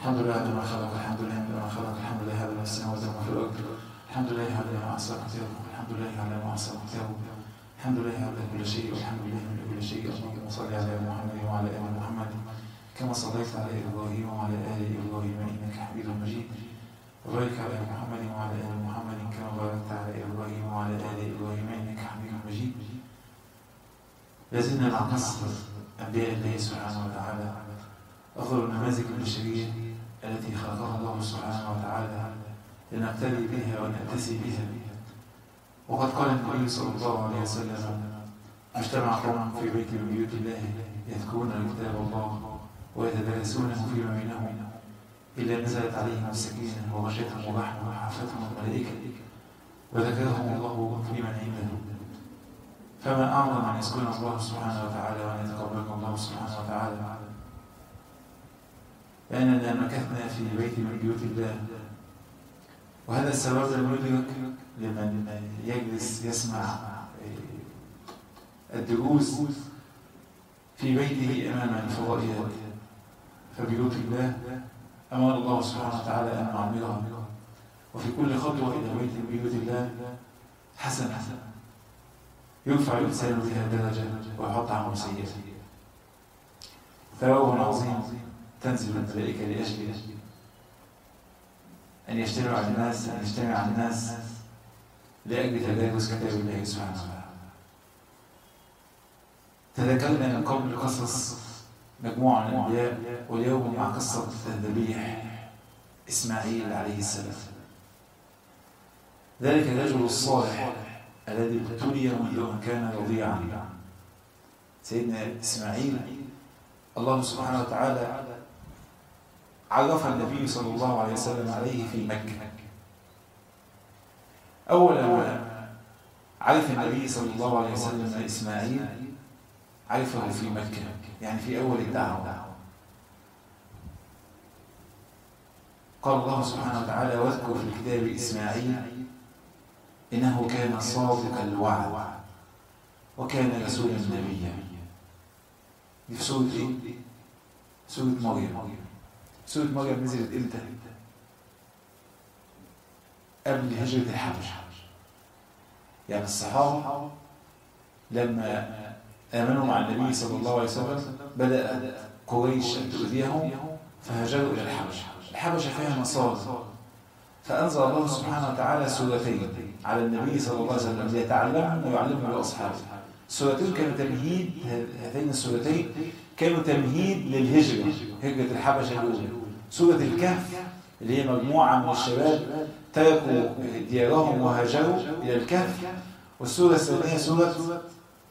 الحمد لله على ما خلق، الحمد لله على ما خلق، الحمد لله على ما السماوات وما في الأرض، الحمد لله على ما أحصى كتابه، الحمد لله على ما أحصى كتابه، الحمد لله على كل شيء، والحمد لله من كل شيء. اللهم صل على محمد وعلى آل محمد كما صليت على إبراهيم وعلى آل إبراهيم إنك حميد مجيد. وبارك على محمد وعلى آل محمد كما باركت على إبراهيم وعلى آل إبراهيم إنك حميد مجيد. لازلنا مع قصة أنبياء الله سبحانه وتعالى، أفضل النماذج البشرية التي خلقها الله سبحانه وتعالى لنقتدي بها ونأتسي بها. وقد قال النبي صلى الله عليه وسلم: اجتمع قوم في بيت من بيوت الله يذكرون كتاب الله ويتدارسونه فيما بينهم إلا نزلت عليهم السكينة وغشيتهم الرحمة وحفتهم الملائكة وذكرهم الله في من عنده. فما أعظم أن يذكرنا الله سبحانه وتعالى وأن يتقبلنا الله سبحانه وتعالى، لأننا مكثنا في بيت من بيوت الله. وهذا السبب المدرك لمن يجلس يسمع الدروس في بيته أمام الفضائيات. فبيوت الله أمر الله سبحانه وتعالى أن نعمرها، وفي كل خطوة إلى بيت من بيوت الله حسنة يرفع الإنسان بها درجة ويحط عنه سيئة. ثواب عظيم تنزل الملائكة لأجل أن يجتمع الناس لأجل تدارس كتاب الله سبحانه وتعالى. تذكرنا من قبل قصص مجموعة من الأنبياء، واليوم مع قصة الذبيح إسماعيل عليه السلام، ذلك الرجل الصالح الذي ابتلي منذ أن كان رضيعا. سيدنا إسماعيل الله سبحانه وتعالى عرف النبي صلى الله عليه وسلم عليه في مكة. أول ما عرف النبي صلى الله عليه وسلم إسماعيل عرفه في مكة، يعني في أول الدعوة. قال الله سبحانه وتعالى: واذكر في الكتاب إسماعيل إنه كان صادق الوعد وكان رسولا نبيا. دي في سورة إيه؟ سورة مريم. سورة مريم نزلت إمتى؟ قبل هجرة الحبشة. يعني الصحابة لما آمنوا مع النبي صلى الله عليه وسلم بدأ قريش أن تؤذيهم فهاجروا إلى الحبشة. الحبشة فيها نصارى، فأنزل الله سبحانه وتعالى سورتين على النبي صلى الله عليه وسلم ليتعلمهم ويعلمهم لأصحابه. السورتين كانوا تمهيد، هاتين السورتين كانوا تمهيد للهجرة، هجرة الحبشة الأولى. سورة الكهف اللي هي مجموعة من الشباب تركوا ديارهم وهاجروا إلى الكهف. والسورة الثانية سورة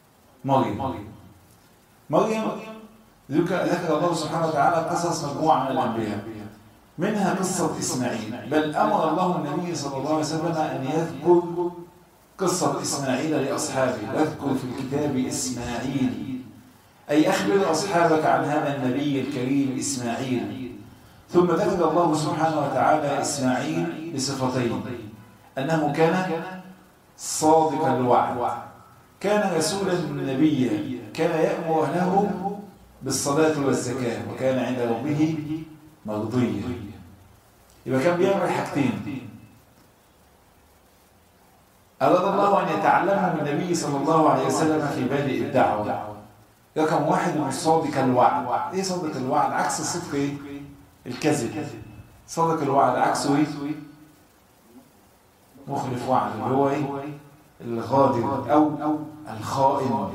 مريم ذكر الله سبحانه وتعالى قصص مجموعة من الأنبياء، منها قصة إسماعيل. بل أمر الله النبي صلى الله عليه وسلم أن يذكر قصة إسماعيل لأصحابه: واذكر في الكتاب إسماعيل، أي أخبر أصحابك عن هذا النبي الكريم إسماعيل. ثم ذكر الله سبحانه وتعالى إسماعيل بصفتين: أنه كان صادق الوعد، كان رسولا نبيا، كان يأمر أهله بالصلاة والزكاة، وكان عند ربه مرضيا. يبقى كان بيعمل حاجتين أراد الله أن يتعلمه من النبي صلى الله عليه وسلم في بادئ الدعوة. رقم واحد من صادق الوعد. إيه صادق الوعد؟ عكس الصدق إيه؟ الكذب. صادق الوعد عكسه إيه؟ مخلف وعد، اللي هو إيه؟ الغادر أو الخائن.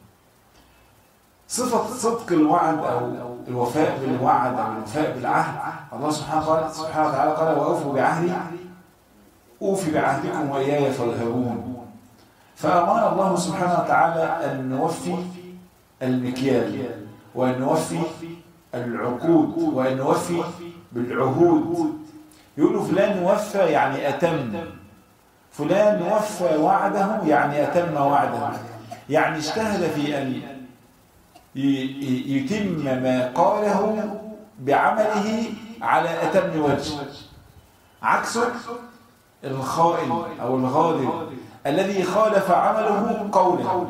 صفة صدق الوعد أو الوفاء بالوعد أو الوفاء بالعهد، الله سبحانه وتعالى قال: وأوفوا بعهدي أوفي بعهدكم وإياي فارهبون. فأمر الله سبحانه وتعالى أن نوفي المكيال، وأن نوفي العقود، وأن نوفي بالعهود. يقولوا فلان وفى يعني أتم، فلان وفى وعده يعني أتم وعده، يعني اجتهد في أن يتم ما قاله بعمله على أتم وجه. عكسه الخائن أو الغادر الذي خالف عمله قوله.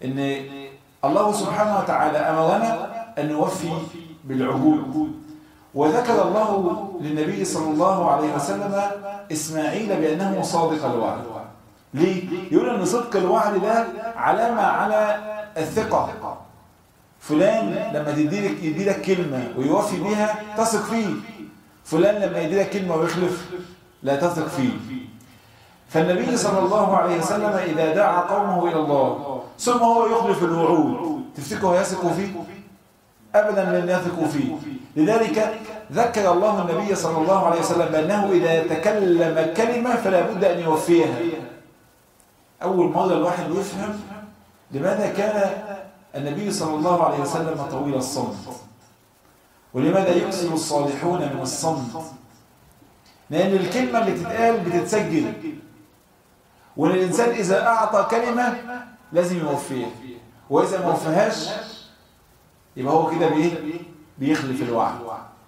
إن الله سبحانه وتعالى أمرنا أن نوفي بالعهود، وذكر الله للنبي صلى الله عليه وسلم إسماعيل بأنه صادق الوعد. ليه؟ يقول أن صدق الوعد ده علامة على الثقة. فلان لما يديلك كلمة ويوفي بها تثق فيه، فلان لما يديلك كلمة ويخلف لا تثق فيه. فالنبي صلى الله عليه وسلم إذا دعا قومه إلى الله ثم هو يخلف الوعود، تفتكروا يثقوا فيه؟ أبدا لن يثقوا فيه. لذلك ذكر الله النبي صلى الله عليه وسلم بأنه إذا تكلم كلمة فلا بد أن يوفيها. أول مرة الواحد يفهم لماذا كان النبي صلى الله عليه وسلم طويل الصمت، ولماذا يكثر الصالحون من الصمت. لأن الكلمة اللي تتقال بتتسجل، وإن الإنسان إذا أعطى كلمة لازم يوفيها، وإذا ما وفيهاش يبقى هو كده بيخلف الوعد.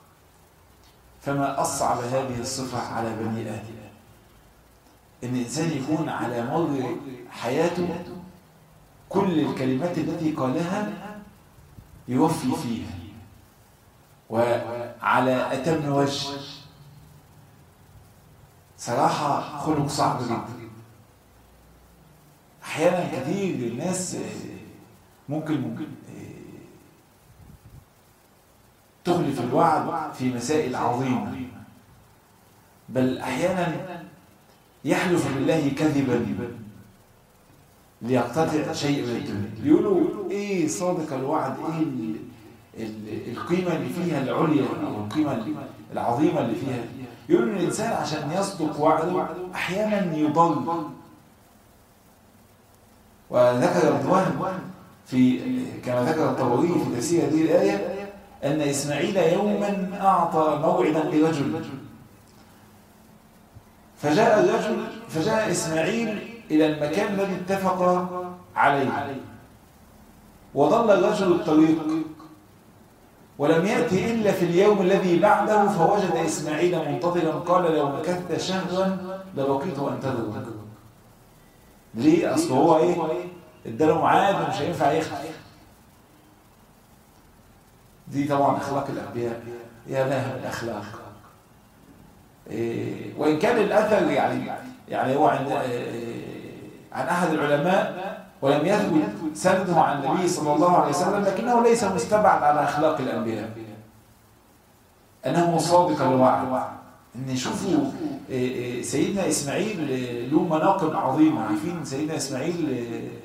فما أصعب هذه الصفة على بني آدم، إن الإنسان يكون على مر حياته كل الكلمات التي قالها يوفي فيها وعلى أتم وجه. صراحة خلق صعب جدا. أحيانا كثير الناس ممكن تخلف الوعد في مسائل عظيمة، بل أحيانا يحلف بالله كذبا ليقتطع شيء من الدنيا. بيقولوا إيه صادق الوعد، إيه القيمة اللي فيها العليا أو القيمة العظيمة اللي فيها. يقولوا إن الإنسان عشان يصدق وعده أحيانا يضل. وذكر رضوان كما ذكر الطبري في تفسير هذه الآية أن إسماعيل يوما أعطى موعدا لرجل، فجاء إسماعيل إلى المكان الذي اتفق عليه، وضل الرجل الطريق ولم يأتي إلا في اليوم الذي بعده، فوجد إسماعيل منتظرا قال لو مكثت شهرا لبقيت أنتظر. ليه؟ أصل هو اداله ميعاد ومش هينفع يخلف. دي طبعا أخلاق الأنبياء، يا لها من أخلاق. وإن كان الأثر يعني هو عن أحد العلماء ولم يثبت سنده عن النبي صلى الله عليه وسلم، لكنه ليس مستبعد على أخلاق الأنبياء أنه صادق الوعد. إن شوفوا سيدنا إسماعيل له مناقب عظيمة. عارفين سيدنا إسماعيل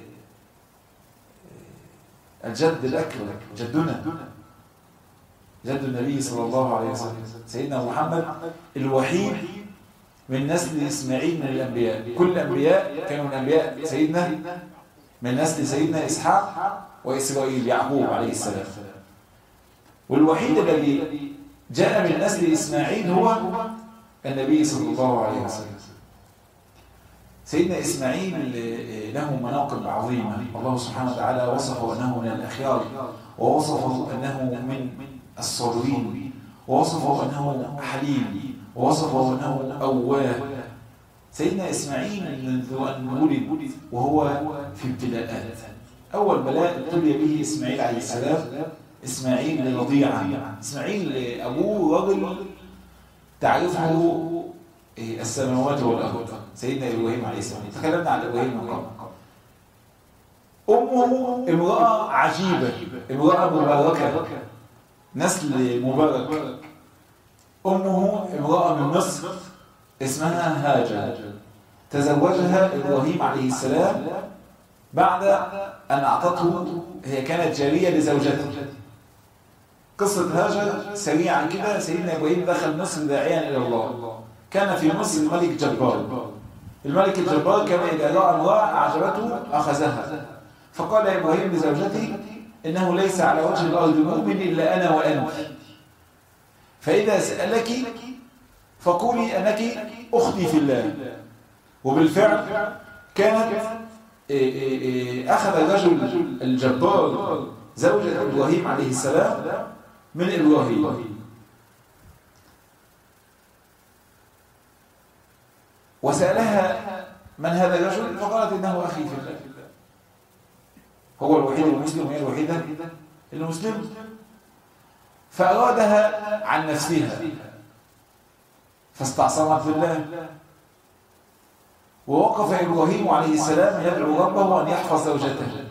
الجد الأكبر، جدنا جد النبي صلى الله عليه وسلم، سيدنا محمد الوحيد من نسل إسماعيل من الأنبياء. كل الأنبياء كانوا من أنبياء سيدنا من نسل سيدنا إسحاق وإسرائيل يعقوب عليه السلام، والوحيد الذي جاء من نسل إسماعيل هو النبي صلى الله عليه وسلم. سيدنا إسماعيل له مناقب عظيمة. الله سبحانه وتعالى وصفه أنه من الأخيار، ووصفه أنه من الصابرين، ووصفه أنه حليم، ووصفه أنه أواه. سيدنا إسماعيل منذ أن ولد وهو في ابتلاءات. أول بلاء ابتلي به إسماعيل عليه السلام إسماعيل رضيعا. إسماعيل أبوه رجل تعرفه السماوات والأرض، سيدنا إبراهيم عليه السلام. تكلمنا عن إبراهيم من قبل. أمه امرأة عجيبة، امرأة مباركة، نسل مبارك. أمه امرأة من مصر اسمها هاجر، تزوجها إبراهيم عليه السلام بعد أن أعطته، هي كانت جارية لزوجته. قصة هاجر سريعا كده. سيدنا إبراهيم دخل مصر داعيا إلى الله. كان في مصر الملك جبار. الملك الجبار كان إذا رأى امرأة أعجبته أخذها، فقال إبراهيم لزوجته إنه ليس على وجه الأرض مؤمن إلا أنا وأنت، فإذا سألك فقولي أنك أختي في الله. وبالفعل كانت أخذ الرجل الجبار زوجة إبراهيم عليه السلام من إبراهيم، وسألها من هذا الرجل، فقالت إنه أخي في الله. هو الوحيد المسلم وهي الوحيدة المسلم. فأرادها عن نفسها فاستعصمت بالله. ووقف إبراهيم عليه السلام يدعو ربه أن يحفظ زوجته،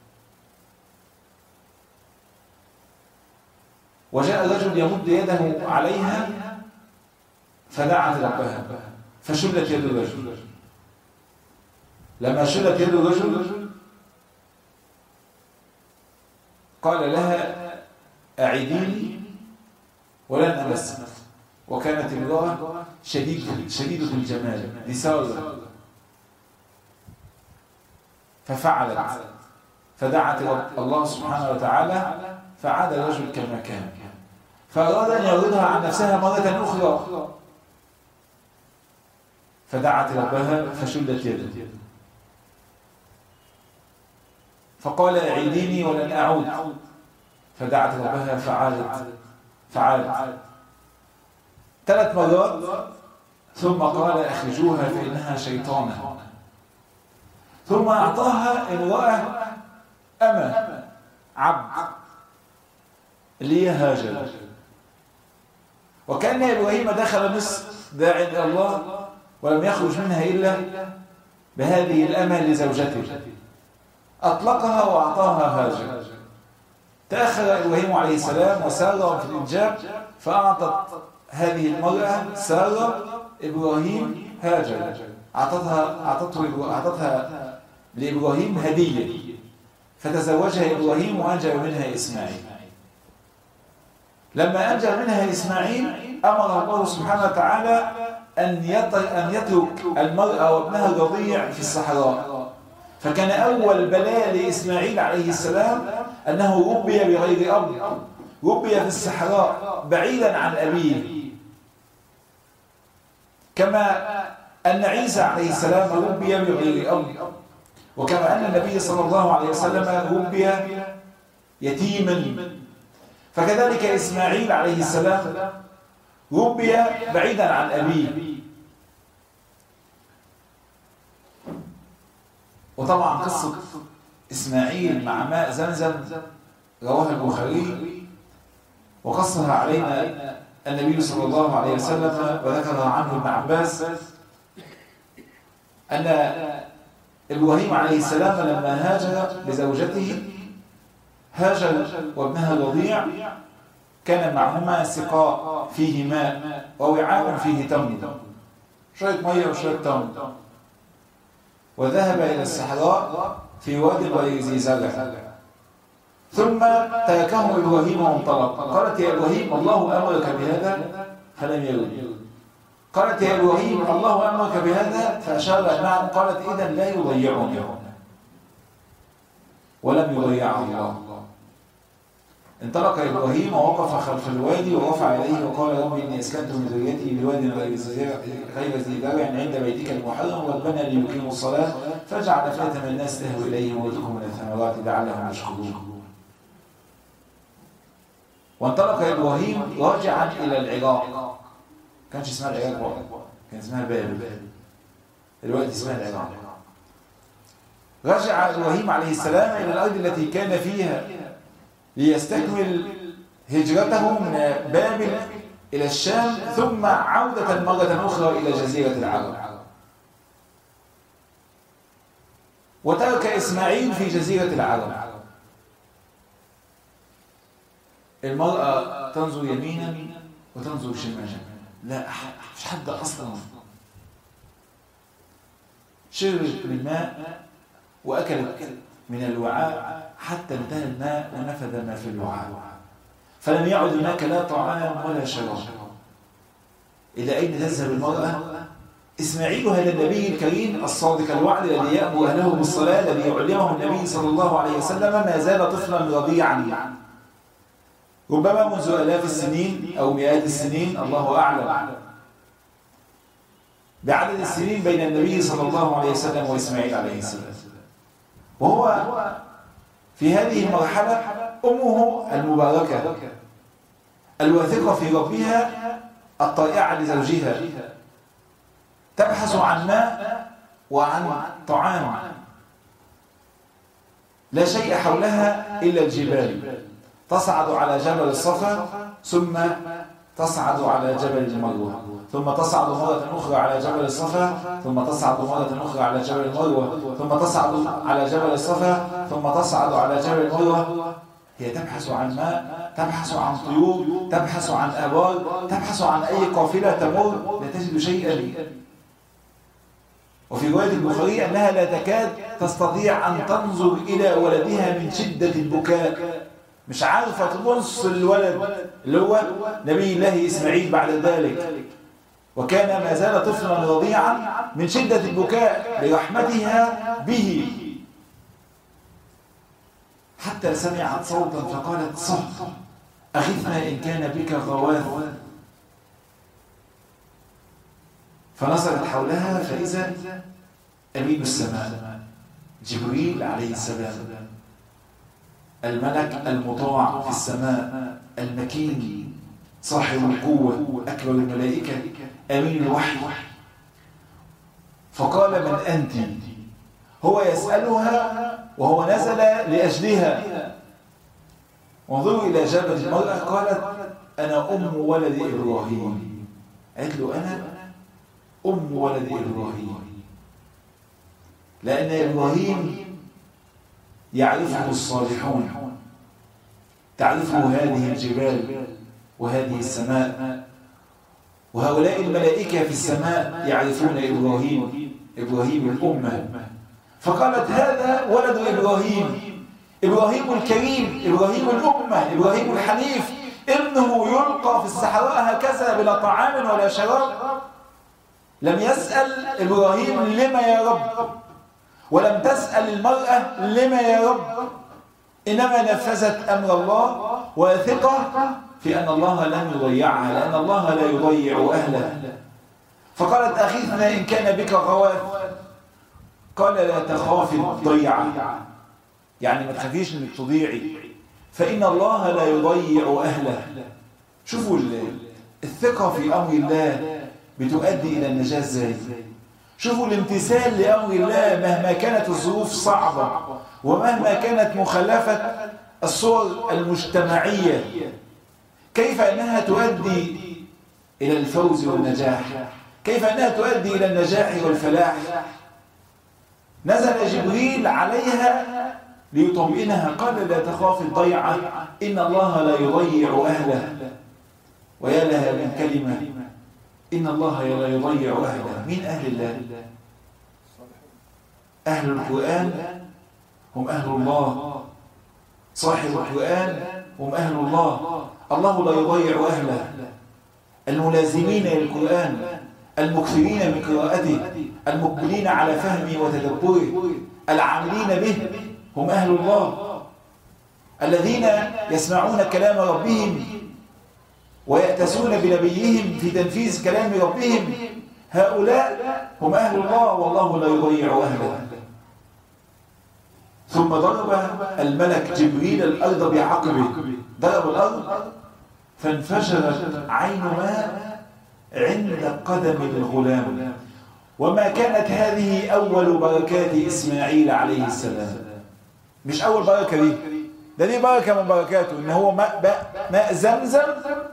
وجاء رجل يمد يده عليها فدعت ربها فشلت يد الرجل. لما شلت يد الرجل قال لها أعيديني ولن أمسك. وكانت امرأة شديدة الجمال لسارة، ففعلت فدعت الله سبحانه وتعالى فعاد الرجل كما كان، فأراد أن يردها عن نفسها مرة أخرى فدعت ربها فشلت يده، فقال أعيديني ولن أعود، فدعت ربها فعادت 3 مرات، ثم قال أخرجوها فإنها شيطانة. ثم أعطاها امرأة أمة عبد اللي هي هاجر. وكأن إبراهيم دخل مصر داعي إلى الله ولم يخرج منها إلا بهذه الأمة لزوجته، أطلقها وأعطاها هاجر. تأخر إبراهيم عليه السلام وسار في الإنجاب، فأعطت هذه المرأة سارة إبراهيم هاجر، أعطتها لإبراهيم هدية، فتزوجها إبراهيم وأنجب منها إسماعيل. لما أنجب منها إسماعيل أمر الله سبحانه وتعالى أن يترك المرأة وابنها الرضيع في الصحراء. فكان أول بلاء لإسماعيل عليه السلام أنه ربي بغير أب، ربي في الصحراء بعيدا عن أبيه، كما أن عيسى عليه السلام ربي بغير أب، وكما أن النبي صلى الله عليه وسلم ربي يتيما، فكذلك إسماعيل عليه السلام ربي بعيدا عن أبيه. وطبعا قصة إسماعيل مع ماء زمزم رواها البخاري وقصها علينا النبي صلى الله عليه وسلم، وذكرها عنه ابن عباس أن إبراهيم عليه السلام لما هاجر لزوجته هاجر وابنها الرضيع كان معهما سقاء فيه ماء ووعاء فيه تمر، شوية مية وشوية تمر، وذهب إلى الصحراء في واد غير ذي زرع، ثم تركه إبراهيم وانطلق. قالت يا إبراهيم الله أمرك بهذا؟ فلم يرد. قالت يا إبراهيم الله أمرك بهذا؟ فأشار نعم. قالت إذا لا يضيعني، ولم يضيعه الله. انطلق إبراهيم ووقف خلف الوادي ورفع يديه وقال رب إني أسكنت من ذريتي بواد غير ذي زرع عند بيتك المحرم ربنا ليقيموا الصلاة فاجعل أفئدة من الناس تهوي إليهم وارزقهم من الثمرات لعلهم يشكرون. وانطلق إبراهيم راجعا إلى العراق. كانش اسمها العراق وقت، كان اسمها بابل، دلوقتي اسمها العراق. رجع إبراهيم عليه السلام إلى الأرض التي كان فيها ليستكمل هجرته من بابل إلى الشام، ثم عودة مرة أخرى إلى جزيرة العرب. وترك إسماعيل في جزيرة العرب. المرأة تنظر يمينا وتنظر شمالا، لا مش حد أصلا. شربت من الماء وأكلت من الوعاء حتى انتهى الماء ونفذ ما في الوعاء، فلم يعد هناك لا طعام ولا شراب. إلى أين تذهب المرأة؟ إسماعيل هذا النبي الكريم الصادق الوعد الذي يأمر أهله بالصلاة، الذي يعلمه النبي صلى الله عليه وسلم، ما زال طفلا رضيعا، ربما منذ آلاف السنين أو مئات السنين، الله أعلم بعدد السنين بين النبي صلى الله عليه وسلم وإسماعيل عليه السلام. وهو في هذه المرحلة أمه المباركة الواثقة في ربها الطائعة لزوجها تبحث عن ماء وعن طعام، لا شيء حولها إلا الجبال. تصعد على جبل الصفا ثم تصعد على جبل المروة، ثم تصعد مرة أخرى على جبل الصفا، ثم تصعد مرة أخرى على جبل المروة، ثم تصعد على جبل الصفا، ثم تصعد على جبل المروة. هي تبحث عن ماء، تبحث عن طيور، تبحث عن آبار، تبحث عن أي قافلة تمر، لا تجد شيئا. وفي رواية البخاري أنها لا تكاد تستطيع أن تنظر إلى ولدها من شدة البكاء، مش عارفة تبص الولد اللي هو نبي الله إسماعيل بعد ذلك، وكان ما زال طفلا رضيعا من شدة البكاء لرحمتها به، حتى سمعت صوتا فقالت صح أغثنا إن كان بك غواث. فنظرت حولها فإذا أمين السماء جبريل عليه السلام، الملك المطاع في السماء المكين صاحب القوة أكبر الملائكة أمين الوحي. فقال من أنت؟ هو يسألها وهو نزل لأجلها. وانظروا إلى جبل المرأة، قالت أنا أم ولد إبراهيم. قالت له أنا أم ولد إبراهيم، لأن إبراهيم يعرفه الصالحون، تعرفه هذه الجبال وهذه السماء، وهؤلاء الملائكة في السماء يعرفون إبراهيم، إبراهيم الأمة. فقالت هذا ولد إبراهيم، إبراهيم الكريم، إبراهيم الأمة، إبراهيم الحنيف، ابنه يلقى في الصحراء هكذا بلا طعام ولا شراب. لم يسأل إبراهيم لما يا رب، ولم تسأل المرأة لما يا رب، إنما نفذت أمر الله وثقة في أن الله لن يضيعها، لأن الله لا يضيع أهله. فقالت أغيثنا إن كان بك غواث. قال لا تخافي الضيعة، يعني ما تخافيش انك تضيعي، فإن الله لا يضيع أهله. شوفوا الثقة في أمر الله بتؤدي إلى النجاة ازاي. شوفوا الامتثال لأمر الله مهما كانت الظروف صعبة، ومهما كانت مخالفة الصور المجتمعية، كيف أنها تؤدي إلى الفوز والنجاح، كيف أنها تؤدي إلى النجاح والفلاح. نزل جبريل عليها ليطمئنها، قال لا تخافي الضيعة، إن الله لا يضيع أهله. ويا لها من كلمة، إن الله لا يضيع أهله. من أهل الله؟ أهل القرآن هم أهل الله، صاحب القرآن هم أهل الله. الله لا يضيع أهله. الملازمين للقرآن، المكثرين من قراءته، المقبلين على فهمه وتدبره، العاملين به هم أهل الله، الذين يسمعون كلام ربهم ويأتسون بنبيهم في تنفيذ كلام ربهم. هؤلاء هم أهل الله، والله لا يضيع أهله. ثم ضرب الملك جبريل الأرض بعقبه، ضرب الأرض فانفجرت عين ماء عند قدم الغلام. وما كانت هذه أول بركات إسماعيل عليه السلام، مش أول بركة دي، دي بركة من بركاته، إن هو ماء زمزم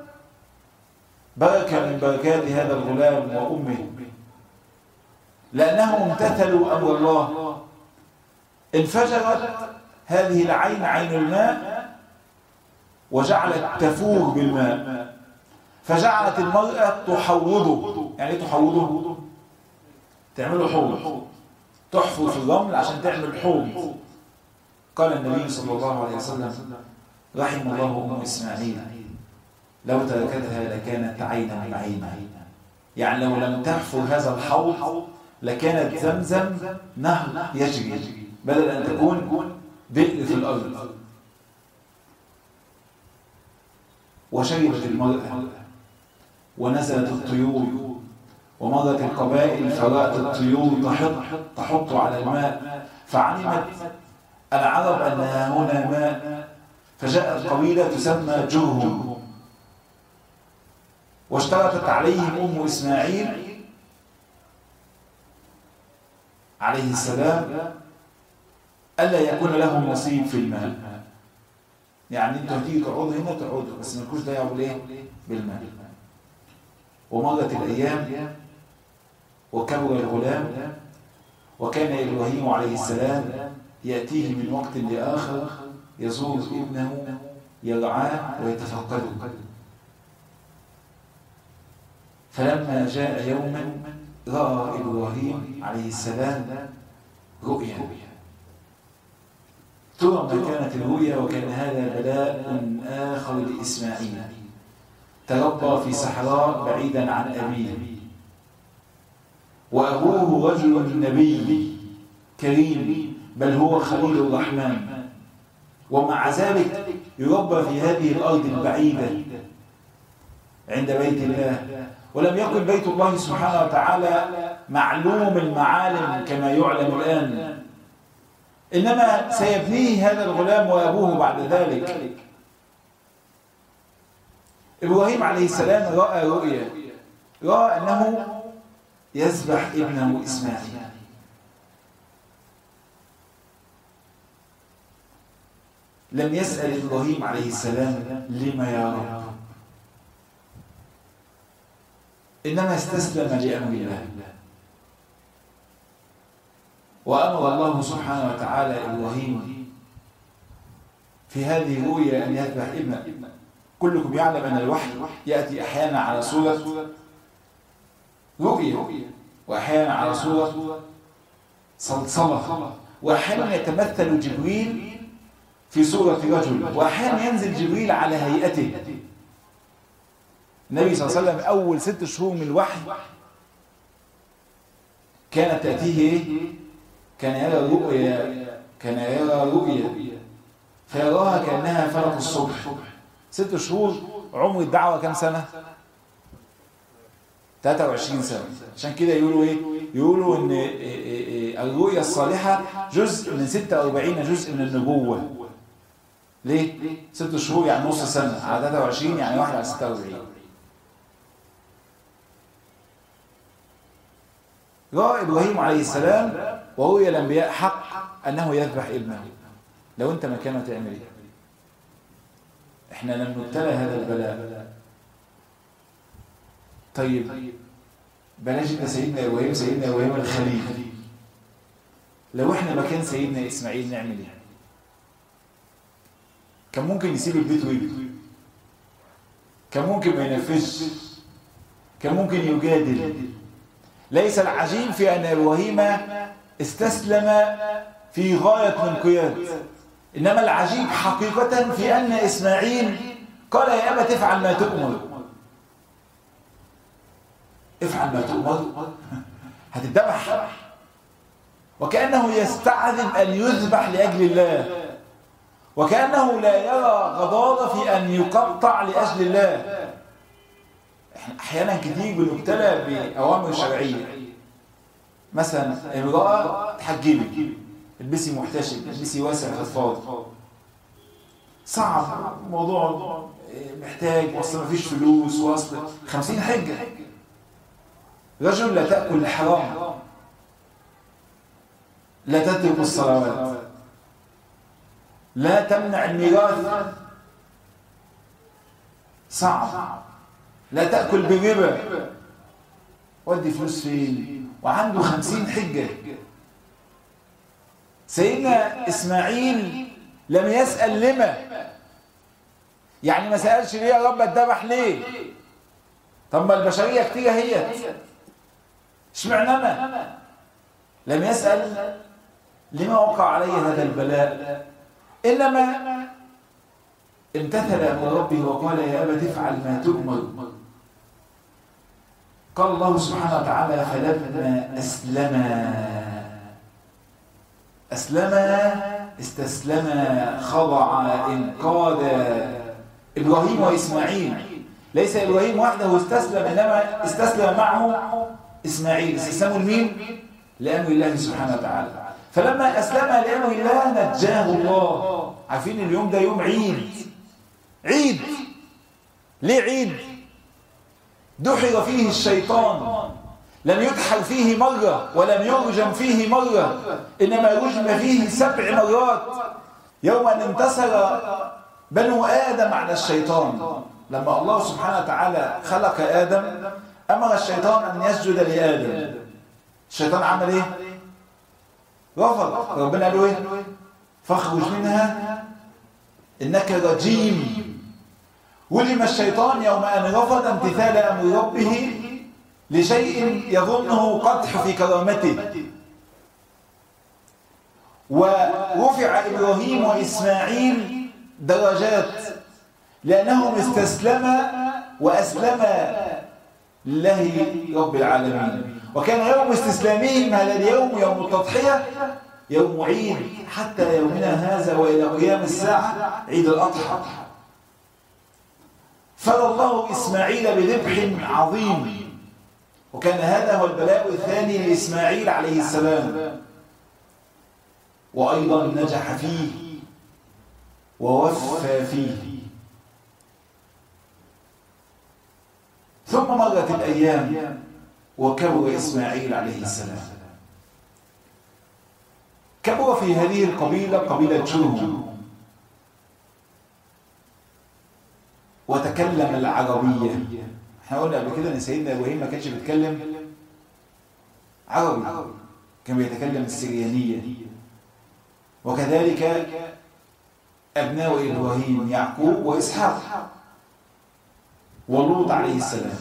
بركة من بركات هذا الغلام وأمه، لأنهم امتثلوا أمر الله. انفجرت هذه العين، عين الماء، وجعلت تفور بالماء، فجعلت المرأة تحوضه. يعني ايه تحوضه؟ تعمله حوض، تحفر في الرمل عشان تعمل حوض. قال النبي صلى الله عليه وسلم رحم الله أم إسماعيل لو تركتها لكانت عينا بعينا، يعني لو لم تحفر هذا الحوض لكانت زمزم نهر يجري بدل أن تكون بئر في الأرض. وشربت المرأة ونزلت الطيور، ومرت القبائل فرأت الطيور تحط على الماء، فعلمت العرب أن هنا ماء، فجاءت قبيلة تسمى جرهم، واشترطت عليهم أم إسماعيل عليه السلام ألا يكون لهم نصيب في الماء. يعني انتوا هتيجي تقعدوا هنا تقعدوا، بس مالكوش دعوه بالايه؟ بالمال. ومرت الايام وكبر الغلام، وكان ابراهيم عليه السلام ياتيه من وقت لاخر يزور ابنه يرعاه ويتفقده. فلما جاء يوما راى ابراهيم عليه السلام رؤيا. ترى ما كانت الرؤيا؟ وكان هذا بلاء آخر لإسماعيل. تربى في صحراء بعيدا عن أبيه، وأبوه رجل نبي كريم، بل هو خليل الرحمن، ومع ذلك يربى في هذه الأرض البعيدة عند بيت الله. ولم يكن بيت الله سبحانه وتعالى معلوم المعالم كما يعلم الآن، إنما سيبنيه هذا الغلام وأبوه بعد ذلك. إبراهيم عليه السلام رأى رؤيا، رأى أنه يذبح ابنه إسماعيل. لم يسأل إبراهيم عليه السلام لما يا رب، إنما استسلم لأمر الله. وأمر الله سبحانه وتعالى إبراهيم في هذه الرؤيا أن يذبح ابنه. كلكم يعلم أن الوحي يأتي أحيانا على صورة رؤيا، وأحيانا على صورة صلصلة، وأحيانا يتمثل جبريل في صورة رجل، وأحيانا ينزل جبريل على هيئته. النبي صلى الله عليه وسلم أول 6 شهور من الوحي كانت تأتيه كان يرى رؤيا فيراها كأنها فلق الصبح. 6 شهور. عمر الدعوة كم سنة؟ 23 سنة. عشان كده يقولوا ايه؟ يقولوا ان الرؤيا الصالحة جزء من 46 جزء من النبوة. ليه؟ 6 شهور يعني نص سنة على 23 يعني 1 على 46. رأى إبراهيم عليه السلام ورؤيا الأنبياء حق أنه يذبح ابنه. لو أنت مكانه تعمل إيه؟ إحنا لم نبتلى هذا البلاء. طيب بلاش إن سيدنا إبراهيم الخليل، لو إحنا مكان سيدنا إسماعيل نعمل إيه؟ كان ممكن يسيب البيت ويجي، كان ممكن ما ينفذش، كان ممكن يجادل. ليس العجيب في أن إبراهيم استسلم في غاية الانقياد، إنما العجيب حقيقة في أن إسماعيل قال يا أبا تفعل ما تؤمر. افعل ما تؤمر، هتذبح. وكأنه يستعذب أن يذبح لأجل الله، وكأنه لا يرى غضاضة في أن يقطع لأجل الله. احنا أحيانا كتير بنبتلى بأوامر شرعية، مثلا امرأة تحجبي، البسي محتشم، البسي واسع الخفاض. صعب الموضوع، محتاج، وصل مفيش فلوس، وصل 50 حجة. رجل لا تأكل الحرام، لا تترك الصلوات، لا تمنع الميراث، صعب، لا تأكل بالربا، ودي فلوس فين؟ وعنده 50 حجة. سيدنا إسماعيل لم يسأل لما، يعني ما سألش ليه يا رب اتذبح ليه؟ طب ما البشرية كتير هي، اشمعنى أنا؟ لم يسأل لما وقع علي هذا البلاء، إنما امتثل أمر ربه وقال يا أبت افعل ما تؤمر. قال الله سبحانه وتعالى فلما استسلم خضع انقاد إبراهيم وإسماعيل. ليس إبراهيم وحده استسلم، إنما استسلم معه إسماعيل. استسلموا لمين؟ لأمر الله سبحانه وتعالى. فلما أسلم لأمر الله نجاه الله. عارفين اليوم ده يوم عيد. ليه عيد؟ دحر فيه الشيطان، لم يدحر فيه مرة ولم يرجم فيه مرة، إنما رجم فيه 7 مرات. يوم أن انتصر بنو آدم على الشيطان. لما الله سبحانه وتعالى خلق آدم أمر الشيطان أن يسجد لآدم. الشيطان عمل إيه؟ رفض. ربنا قال له إيه؟ فاخرج منها إنك رجيم. ولم الشيطان يوم أن رفض امتثال أمر ربه لشيء يظنه قدح في كرامته. ورفع إبراهيم وإسماعيل درجات لأنهم استسلما وأسلما لله رب العالمين. وكان يوم استسلامهم هذا اليوم يوم التضحية يوم عيد حتى يومنا هذا وإلى قيام الساعة عيد الأضحى. فدى الله إسماعيل بذبح عظيم، وكان هذا هو البلاء الثاني لإسماعيل عليه السلام، وأيضا نجح فيه ووفى فيه. ثم مرت الأيام وكبر إسماعيل عليه السلام. كبر في هذه القبيلة، قبيلة جرهم، وتكلم العربية. احنا قلنا قبل كده ان سيدنا ابراهيم ما كانش بيتكلم عربي، كان بيتكلم السريانية. وكذلك أبناء إبراهيم يعقوب وإسحاق ولوط عليه السلام.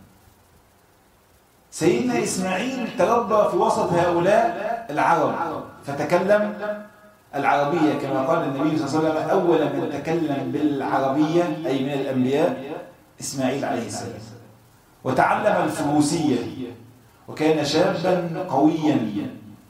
سيدنا إسماعيل تربى في وسط هؤلاء العرب فتكلم العربية، كما قال النبي صلى الله عليه وسلم أول من تكلم بالعربية أي من الأنبياء إسماعيل عليه السلام. وتعلم الفروسية وكان شابا قويا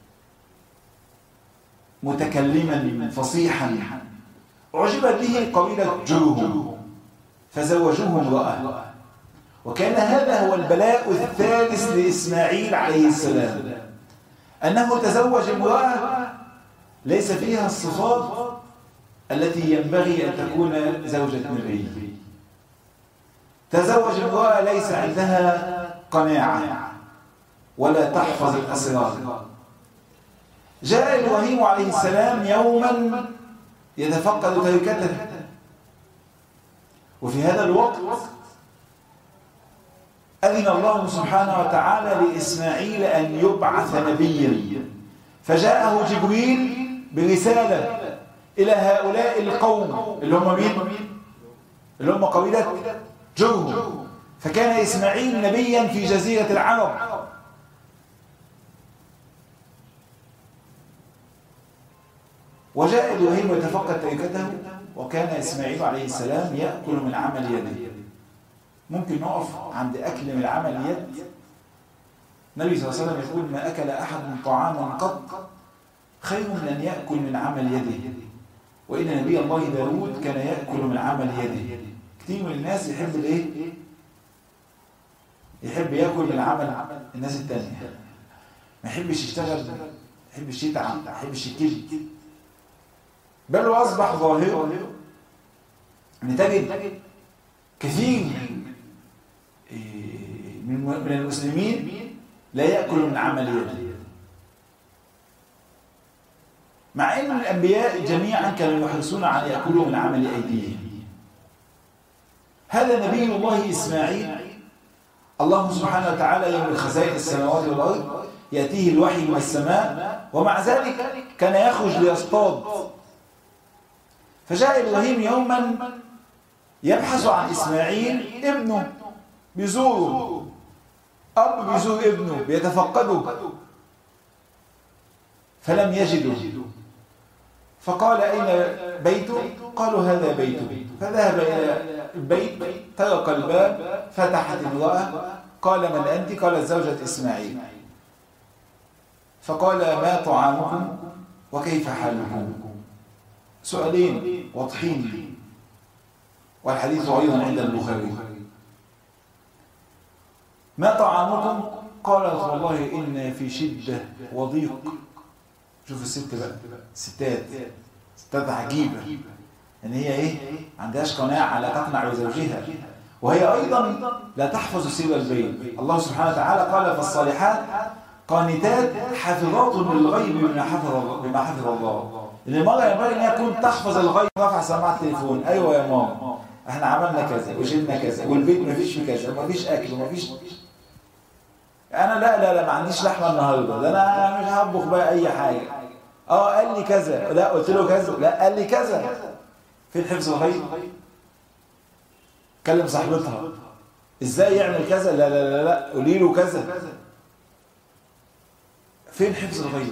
متكلما فصيحا. أعجبت به قبيلة جرهم فزوجوه امرأة. وكان هذا هو البلاء الثالث لإسماعيل عليه السلام، أنه تزوج امرأة ليس فيها الصفات التي ينبغي أن تكون زوجة نبي. تزوج امرأة ليس عندها قناعة ولا تحفظ الأسرار. جاء إبراهيم عليه السلام يوما يتفقد تركته، وفي هذا الوقت أذن الله سبحانه وتعالى لإسماعيل أن يبعث نبيا، فجاءه جبريل برسالة إلى هؤلاء القوم اللي هم مين؟ اللي هم قبيلة جرهم. فكان إسماعيل نبيا في جزيرة العرب. وجاء إبراهيم يتفقد تركته، وكان إسماعيل عليه السلام يأكل من عمل يده. ممكن نقف عند أكل من عمل يد. النبي صلى الله عليه وسلم يقول ما أكل أحد طعاما قط خير من أن يأكل من عمل يده، وإن نبي الله داود كان يأكل من عمل يده. كتير من الناس يحب الإيه؟ يحب يأكل من عمل الناس التانية، ما يحبش يشتغل، ما يحبش يتعب، ما يحبش يكل. بل أصبح ظاهرا أن تجد كثير من المسلمين لا يأكل من عمل يده، مع أن الأنبياء جميعا كانوا يحرصون على يأكلوا من عمل أيديهم. هذا نبي الله إسماعيل الله سبحانه وتعالى يملك خزائن السماوات والأرض، يأتيه الوحي من السماء، ومع ذلك كان يخرج ليصطاد. فجاء إبراهيم يوما يبحث عن إسماعيل، ابنه بيزوره، أب بيزور ابنه بيتفقده، فلم يجده. فقال أين بيته؟ قالوا هذا بيته. فذهب إلى البيت، طرق الباب، فتحت امرأة، قال من أنت؟ قالت زوجة إسماعيل. فقال ما طعامكم وكيف حالكم؟ سؤالين واضحين، والحديث أيضا عند البخاري. ما طعامكم؟ قالت والله إن في شدة وضيق. شوف الست بقى، ستات عجيبة، ان هي ايه؟ عندهاش قناعة، لا تقنع بزوجها، وهي ايضا لا تحفظ سر البيت. الله سبحانه وتعالى قال فالصالحات قانتات حافظات للغيب بما حفظ الله. ان المرأة ينبغي ان هي تكون تحفظ الغيب. رفع سماعة التليفون، ايوه يا ماما احنا عملنا كذا وشلنا كذا والبيت مفيش فيه كذا ومفيش اكل ومفيش. انا لا ما عنديش لحمه النهارده، ده انا مش هطبخ بقى اي حاجه. قال لي كذا، لا قلت له كذا، لا قال لي كذا. فين حفظ الغيب؟ كلم صاحبتها ازاي يعمل كذا، لا قولي له كذا. فين حفظ الغيب؟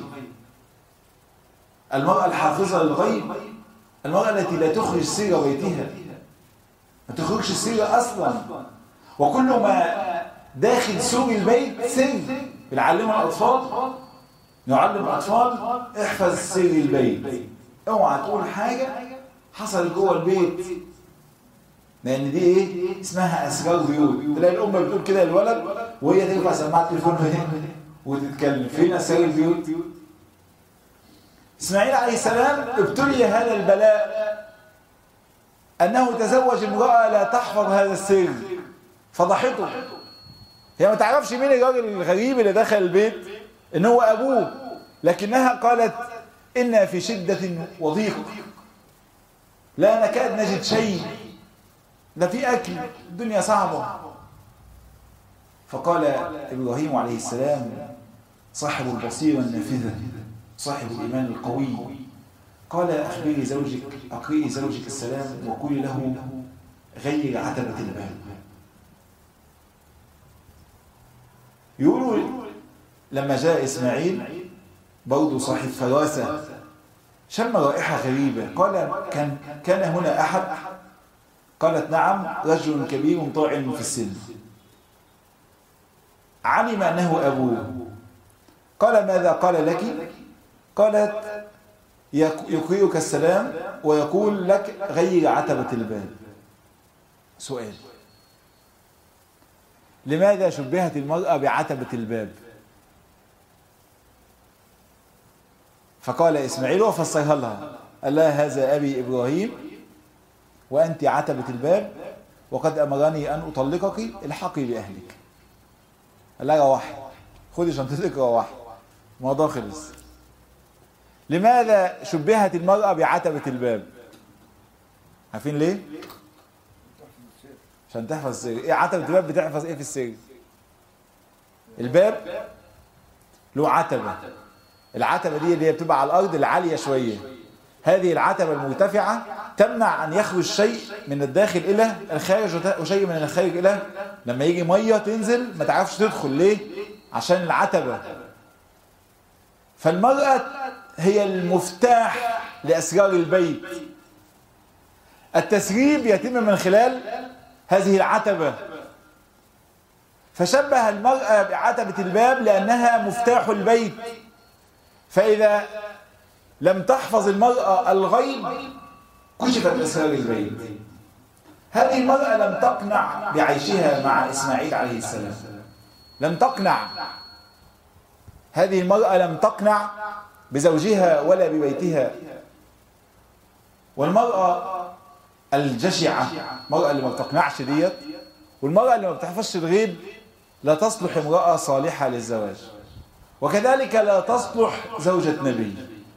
المرأة الحافظة للغيب، المرأة التي لا تخرج سر بيتها، ما تخرجش السر اصلا، وكل ما داخل سور البيت سر. بنعلمها الاطفال، نعلم الاطفال احفظ سر البيت، اوعى تقول حاجه حصل جوه البيت، لان دي ايه اسمها اسرار بيوت. تلاقي الام بتقول كده للولد وهي ترفع سماعه التليفون وتتكلم. فين اسرار البيوت؟ اسماعيل عليه السلام ابتلي هذا البلاء انه تزوج امراه لا تحفظ هذا السر، فضحته. هي ما تعرفش مين الراجل الغريب اللي دخل البيت، ان هو ابوه، لكنها قالت إنا في شدة وضيق، لا نكاد نجد شيء، لا في أكل، الدنيا صعبة. فقال إبراهيم عليه السلام صاحب البصيرة النافذة، صاحب الإيمان القوي، قال أخبري زوجك، أقرئي زوجك السلام وقولي له غير عتبة الباب. يقولوا لما جاء إسماعيل برضه صاحب فراسة، شم رائحة غريبة، قال كان هنا أحد؟ قالت نعم، رجل كبير طاعن في السن. علم أنه أبوه. قال ماذا قال لك؟ قالت يقرئك السلام ويقول لك غير عتبة الباب. سؤال: لماذا شبهت المرأة بعتبة الباب؟ فقال إسماعيل وفسرها لها، قال لها هذا أبي إبراهيم وأنت عتبة الباب وقد أمرني أن أطلقك، الحقي بأهلك. قال لها روحي، خدي شنطتك روحي، الموضوع خلص. لماذا شبهت المرأة بعتبة الباب؟ عارفين ليه؟ عشان تحفظ السر. ايه عتبة الباب بتحفظ ايه في السر؟ الباب له عتبة، العتبة دي اللي هي بتبقى على الأرض العالية شوية، هذه العتبة المرتفعة تمنع أن يخرج شيء من الداخل إلى الخارج وشيء من الخارج إلى، لما يجي مية تنزل ما تعرفش تدخل. ليه؟ عشان العتبة. فالمرأة هي المفتاح لأسرار البيت، التسريب يتم من خلال هذه العتبة. فشبه المرأة بعتبة الباب لأنها مفتاح البيت، فإذا لم تحفظ المرأة الغيب كشفت أسرار البيت. هذه المرأة لم تقنع بعيشها مع إسماعيل عليه السلام، لم تقنع. هذه المرأة لم تقنع بزوجها ولا ببيتها. والمرأة الجشعة، المرأة اللي ما بتقنعش ديت، والمرأة اللي ما بتحفظش الغيب، لا تصلح امرأة صالحة للزواج، وكذلك لا تصلح زوجة نبي.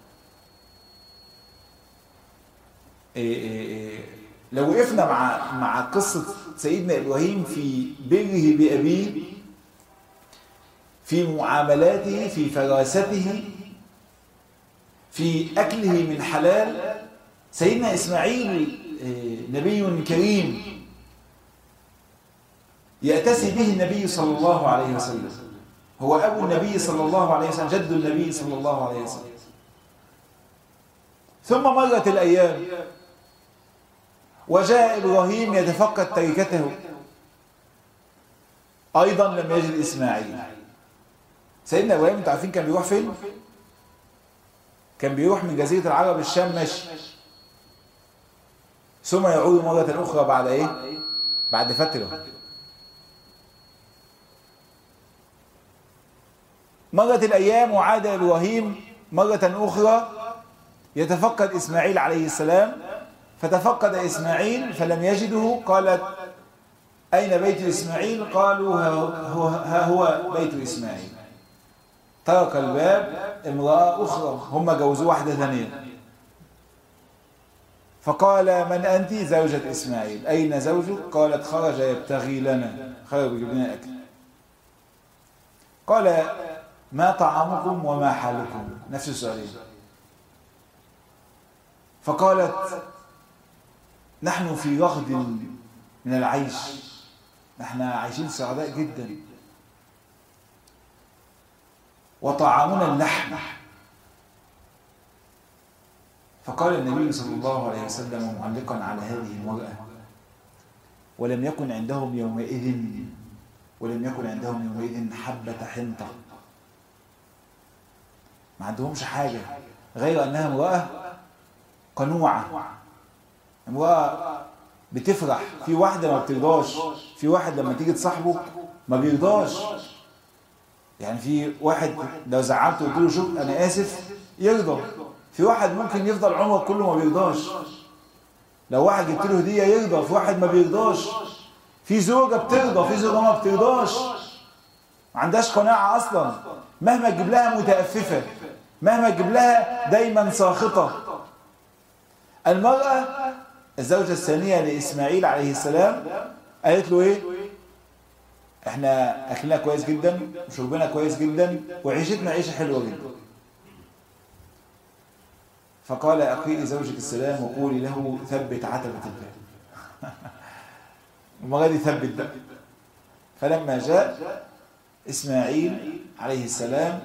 لو وقفنا مع قصة سيدنا إبراهيم في بره بأبيه، في معاملاته، في فراسته، في أكله من حلال. سيدنا إسماعيل نبي كريم يأتسي به النبي صلى الله عليه وسلم، هو أبو النبي صلى الله عليه وسلم، جد النبي صلى الله عليه وسلم. ثم مرت الأيام وجاء إبراهيم يتفقد تركته، أيضا لم يجد إسماعيل. سيدنا إبراهيم انتوا عارفين كان بيروح فين؟ كان بيروح من جزيرة العرب الشام ماشي، ثم يعود مرة أخرى بعد إيه؟ بعد فترة. مرت الأيام وعاد إبراهيم مرة أخرى يتفقد إسماعيل عليه السلام، فتفقد إسماعيل فلم يجده. قالت أين بيت إسماعيل؟ قالوا ها هو بيت إسماعيل. طرق الباب، امرأة أخرى، هم جوزوا واحدة ثانية، فقال من أنت؟ زوجة إسماعيل. أين زوجك؟ قالت خرج يبتغي لنا، خرج يجيب لنا أكل. قال ما طعامكم وما حالكم؟ نفس السؤالين. فقالت نحن في رغد من العيش، نحن عايشين سعداء جدا، وطعامنا اللحم. فقال النبي صلى الله عليه وسلم معلقا على هذه المرأة ولم يكن عندهم يومئذ حبة حنطة، ما عندهمش حاجة غير أنها امرأة قنوعة، امرأة بتفرح. في واحدة ما بترضاش، في واحد لما تيجي تصاحبه ما بيرضاش. يعني في واحد لو زعلته وقلت له شوف أنا آسف يرضى، في واحد ممكن يفضل عمره كله ما بيرضاش. لو واحد جبت له هدية يرضى، في واحد ما بيرضاش. في زوجة بترضى، في زوجة ما بترضاش، ما عندهاش قناعة أصلا، مهما تجيب لها متأففة، مهما تجيب لها دايما ساخطة. المرأة الزوجة الثانية لإسماعيل عليه السلام قالت له إيه؟ إحنا أكلنا كويس جدا وشربنا كويس جدا وعيشتنا عيشة حلوة جدا. فقال أقرئي زوجك السلام وقولي له ثبت عتبة الباب. المرة دي ثبت بقى. فلما جاء إسماعيل عليه السلام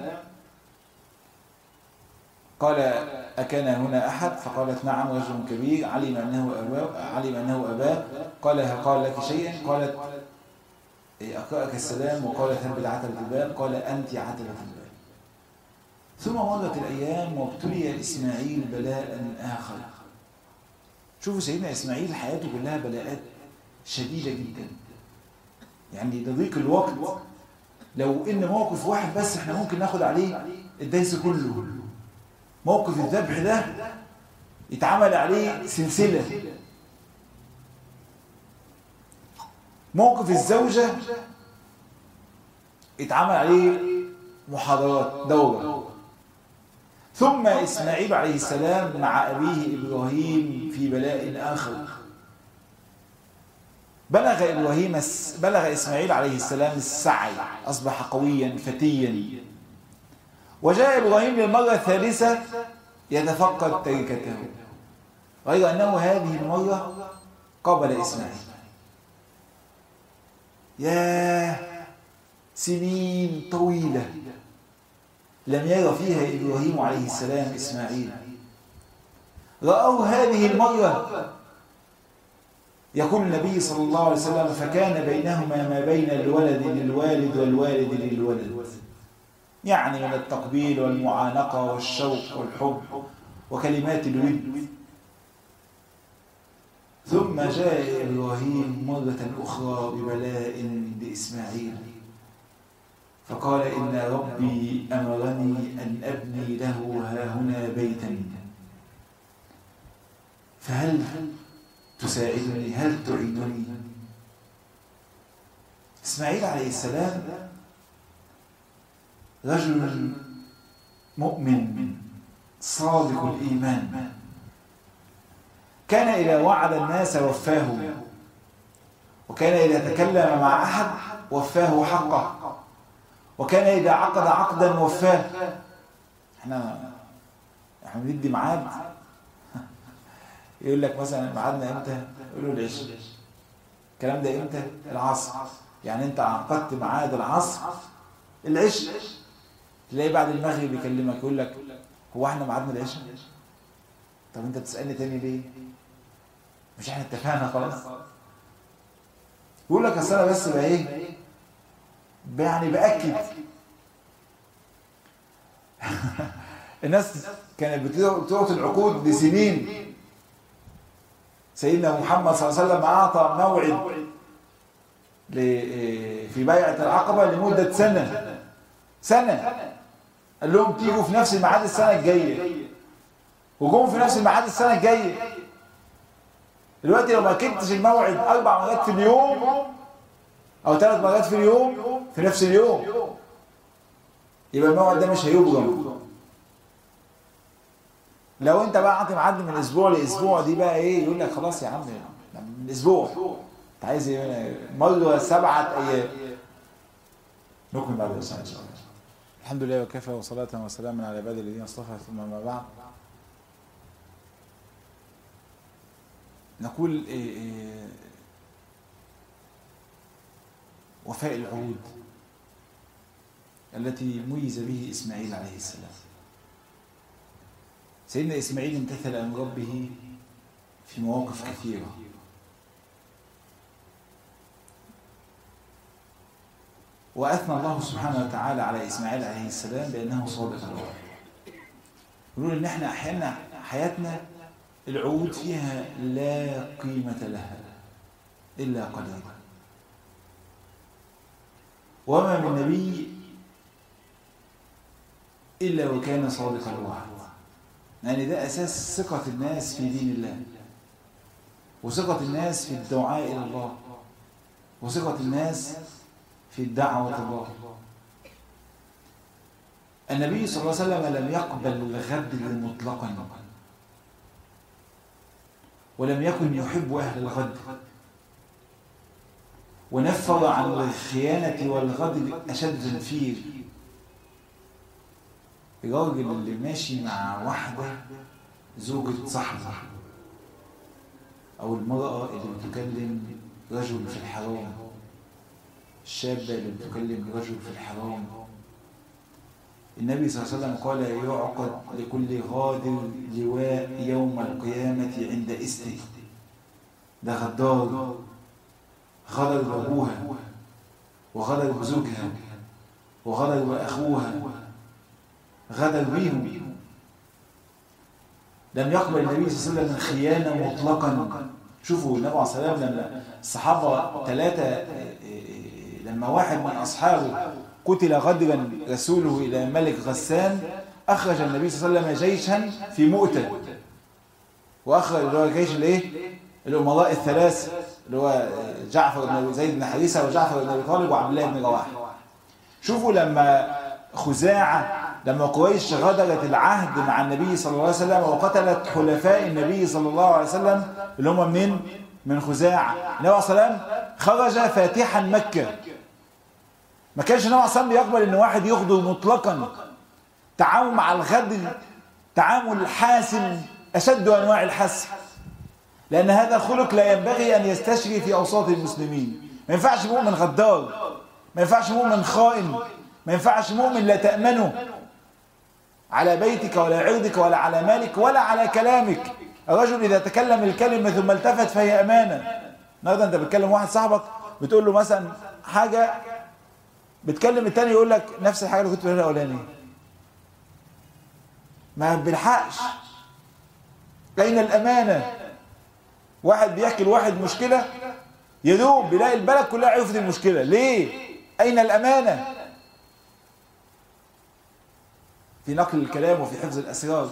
قال أكان هنا أحد؟ فقالت نعم رجل كبير علم أنه أباه. قال هل قال لك شيئا؟ قالت أقرأك السلام وقال ثبت عتبة الباب. قال أنت عتبة الباب. ثم مرت الأيام وابتلي إسماعيل بلاء آخر. شوفوا سيدنا إسماعيل حياته كلها بلاءات شديدة جدا، يعني لضيق الوقت لو إن موقف واحد بس احنا ممكن ناخد عليه الدرس كله. موقف الذبح ده يتعمل عليه سلسلة. موقف الزوجة يتعمل عليه محاضرات دورة. ثم إسماعيل عليه السلام مع أبيه إبراهيم في بلاء آخر. بلغ إسماعيل عليه السلام السعي، أصبح قويا فتيا، وجاء إبراهيم للمرة الثالثة يتفقد تركته، غير أنه هذه المرة قبل إسماعيل. يا سنين طويلة لم يرى فيها إبراهيم عليه السلام إسماعيل، رأوا هذه المرة. يقول النبي صلى الله عليه وسلم فكان بينهما ما بين الولد للوالد والوالد للولد، يعني من التقبيل والمعانقة والشوق والحب وكلمات الود. ثم جاء إبراهيم مرة أخرى ببلاء لإسماعيل، فقال إن ربي أمرني أن أبني له هاهنا بيتا، فهل تساعدني؟ هل تعينني؟ إسماعيل عليه السلام رجل مؤمن صادق الإيمان، كان إذا وعد الناس وفاهم، وكان إذا تكلم مع أحد وفاه حقه، وكان إذا عقد عقدا وفاه. احنا بندي ميعاد، يقول لك مثلا ميعادنا امتى؟ يقول له العشاء. الكلام ده امتى؟ العصر. يعني انت عقدت ميعاد العصر العشاء، تلاقي بعد المغرب يكلمك يقول لك هو احنا ميعادنا العشاء؟ طب انت بتسالني تاني ليه؟ مش احنا اتفقنا خلاص؟ يقول لك اصل انا بس بقى ايه؟ يعني باكد. الناس كانت بتعطي العقود لسنين. سيدنا محمد صلى الله عليه وسلم أعطى موعد في بيعة العقبة لمدة سنة. قال لهم تيجوا في نفس الميعاد السنة الجاية، وجم في نفس الميعاد السنة الجاية. دلوقتي لو ما كنتش الموعد 4 مرات في اليوم أو 3 مرات في اليوم في نفس اليوم، يبقى الموعد ده مش هيبرم. لو انت بقى عاطي معدي من اسبوع لاسبوع دي بقى ايه، يقول لك خلاص يا عم من اسبوع انت عايز ايه، مره 7 ايام. نكمل بعد الاسبوع ان شاء الله. الحمد لله وكفى، وصلاة وسلاما على عباد الذين اصطفى، ثم ما بعد. نقول وفاء العهود التي ميز به إسماعيل عليه السلام. سيدنا إسماعيل امتثل أمر ربه في مواقف كثيرة، وأثنى الله سبحانه وتعالى على إسماعيل عليه السلام بأنه صادق الوعد. يقولون إن احنا أحيانا حياتنا العهود فيها لا قيمة لها إلا قليلا، وما من نبي إلا وكان صادق الوعد. يعني ده أساس ثقة الناس في دين الله، وثقة الناس في الدعاء إلى الله، وثقة الناس في الدعوة الله. النبي صلى الله عليه وسلم لم يقبل الغدر مطلقا، ولم يكن يحب أهل الغدر، ونفر عن الخيانة والغدر أشد تنفير. الراجل اللي ماشي مع واحدة زوجة صاحبه، أو المرأة اللي بتكلم رجل في الحرام، الشابة اللي بتكلم رجل في الحرام، النبي صلى الله عليه وسلم قال يعقد لكل غادر لواء يوم القيامة عند إسره. ده غدار، غدر بأبوها، وغدر بزوجها، وغدر بأخوها، غدر بيهم. لم يقبل النبي صلى الله عليه وسلم الخيانة مطلقا. شوفوا النبي عليه الصلاة والسلام لما الصحابة 3 لما واحد من أصحابه قتل غدرا رسوله إلى ملك غسان، أخرج النبي صلى الله عليه وسلم جيشا في مؤتة، وأخرج اللي هو جيش الأمراء ال3 اللي هو جعفر بن زيد بن حارثة وجعفر بن أبي طالب وعبد الله بن رواحة. شوفوا لما خزاعة، لما قريش غدرت العهد مع النبي صلى الله عليه وسلم وقتلت حلفاء النبي صلى الله عليه وسلم اللي هم منين؟ من خزاعة. النبي عليه الصلاة والسلام خرج فاتحا مكة. ما كانش النبي عليه الصلاة والسلام بيقبل ان واحد يغدر مطلقا. تعامل مع الغدر تعامل حاسم، أشد أنواع الحسم، لأن هذا خلق لا ينبغي أن يستشري في أوساط المسلمين. ما ينفعش مؤمن غدار، ما ينفعش مؤمن خائن، ما ينفعش مؤمن لا تأمنه على بيتك ولا عرضك ولا على مالك ولا على كلامك. الرجل إذا تكلم الكلمة ثم التفت فهي أمانة. النهارده أنت بتكلم واحد صاحبك بتقول له مثلا حاجة، بتكلم التاني يقول لك نفس الحاجة اللي كنت بقولها الأولانية، ما بيلحقش. أين الأمانة؟ واحد بيحكي لواحد مشكلة يدوب بيلاقي البلد كلها عرفت المشكلة. ليه؟ أين الأمانة في نقل الكلام وفي حفظ الأسرار؟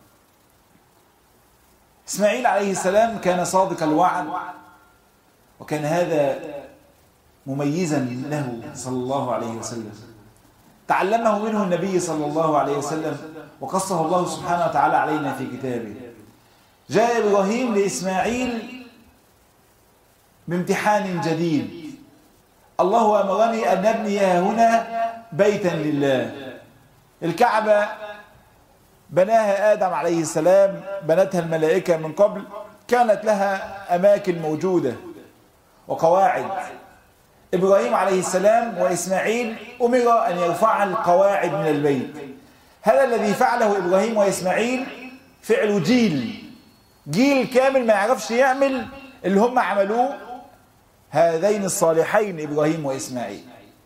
إسماعيل عليه السلام كان صادق الوعد، وكان هذا مميزا له صلى الله عليه وسلم. تعلمه منه النبي صلى الله عليه وسلم، وقصه الله سبحانه وتعالى علينا في كتابه. جاء إبراهيم لإسماعيل بامتحان جديد. الله أمرني أن نبني هنا بيتا لله. الكعبة بناها آدم عليه السلام، بنتها الملائكة من قبل، كانت لها أماكن موجودة وقواعد. إبراهيم عليه السلام وإسماعيل أمر أن يرفع القواعد من البيت. هذا الذي فعله إبراهيم وإسماعيل فعل جيل كامل ما يعرفش يعمل اللي هم عملوه هذين الصالحين إبراهيم وإسماعيل.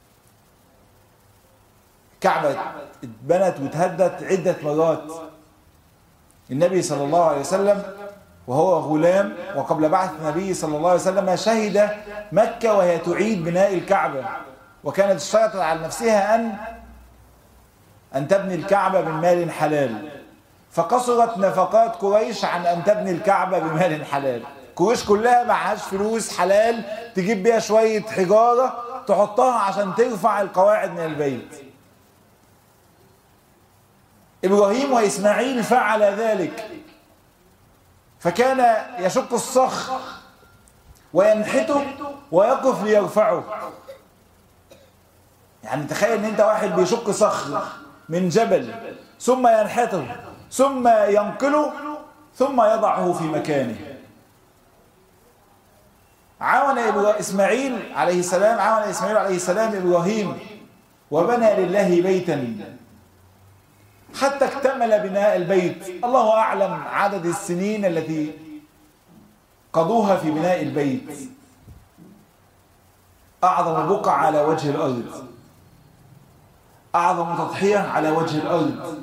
كعبة اتبنت وتهدت عدة مرات. النبي صلى الله عليه وسلم وهو غلام وقبل بعث النبي صلى الله عليه وسلم شهد مكة وهي تعيد بناء الكعبة، وكانت اشترطت على نفسها أن تبني الكعبة من مال حلال، فقصرت نفقات قريش عن أن تبني الكعبة بمال حلال. قريش كلها معهاش فلوس حلال تجيب بيها شوية حجارة تحطها عشان ترفع القواعد من البيت. إبراهيم وإسماعيل فعل ذلك، فكان يشق الصخر وينحته ويقف ليرفعه. يعني تخيل ان انت واحد بيشق صخر من جبل ثم ينحته ثم ينقله ثم يضعه في مكانه. عاون إسماعيل عليه السلام إبراهيم وبنى لله بيتا حتى اكتمل بناء البيت. الله أعلم عدد السنين التي قضوها في بناء البيت. أعظم بقعة على وجه الأرض، أعظم تضحية على وجه الأرض.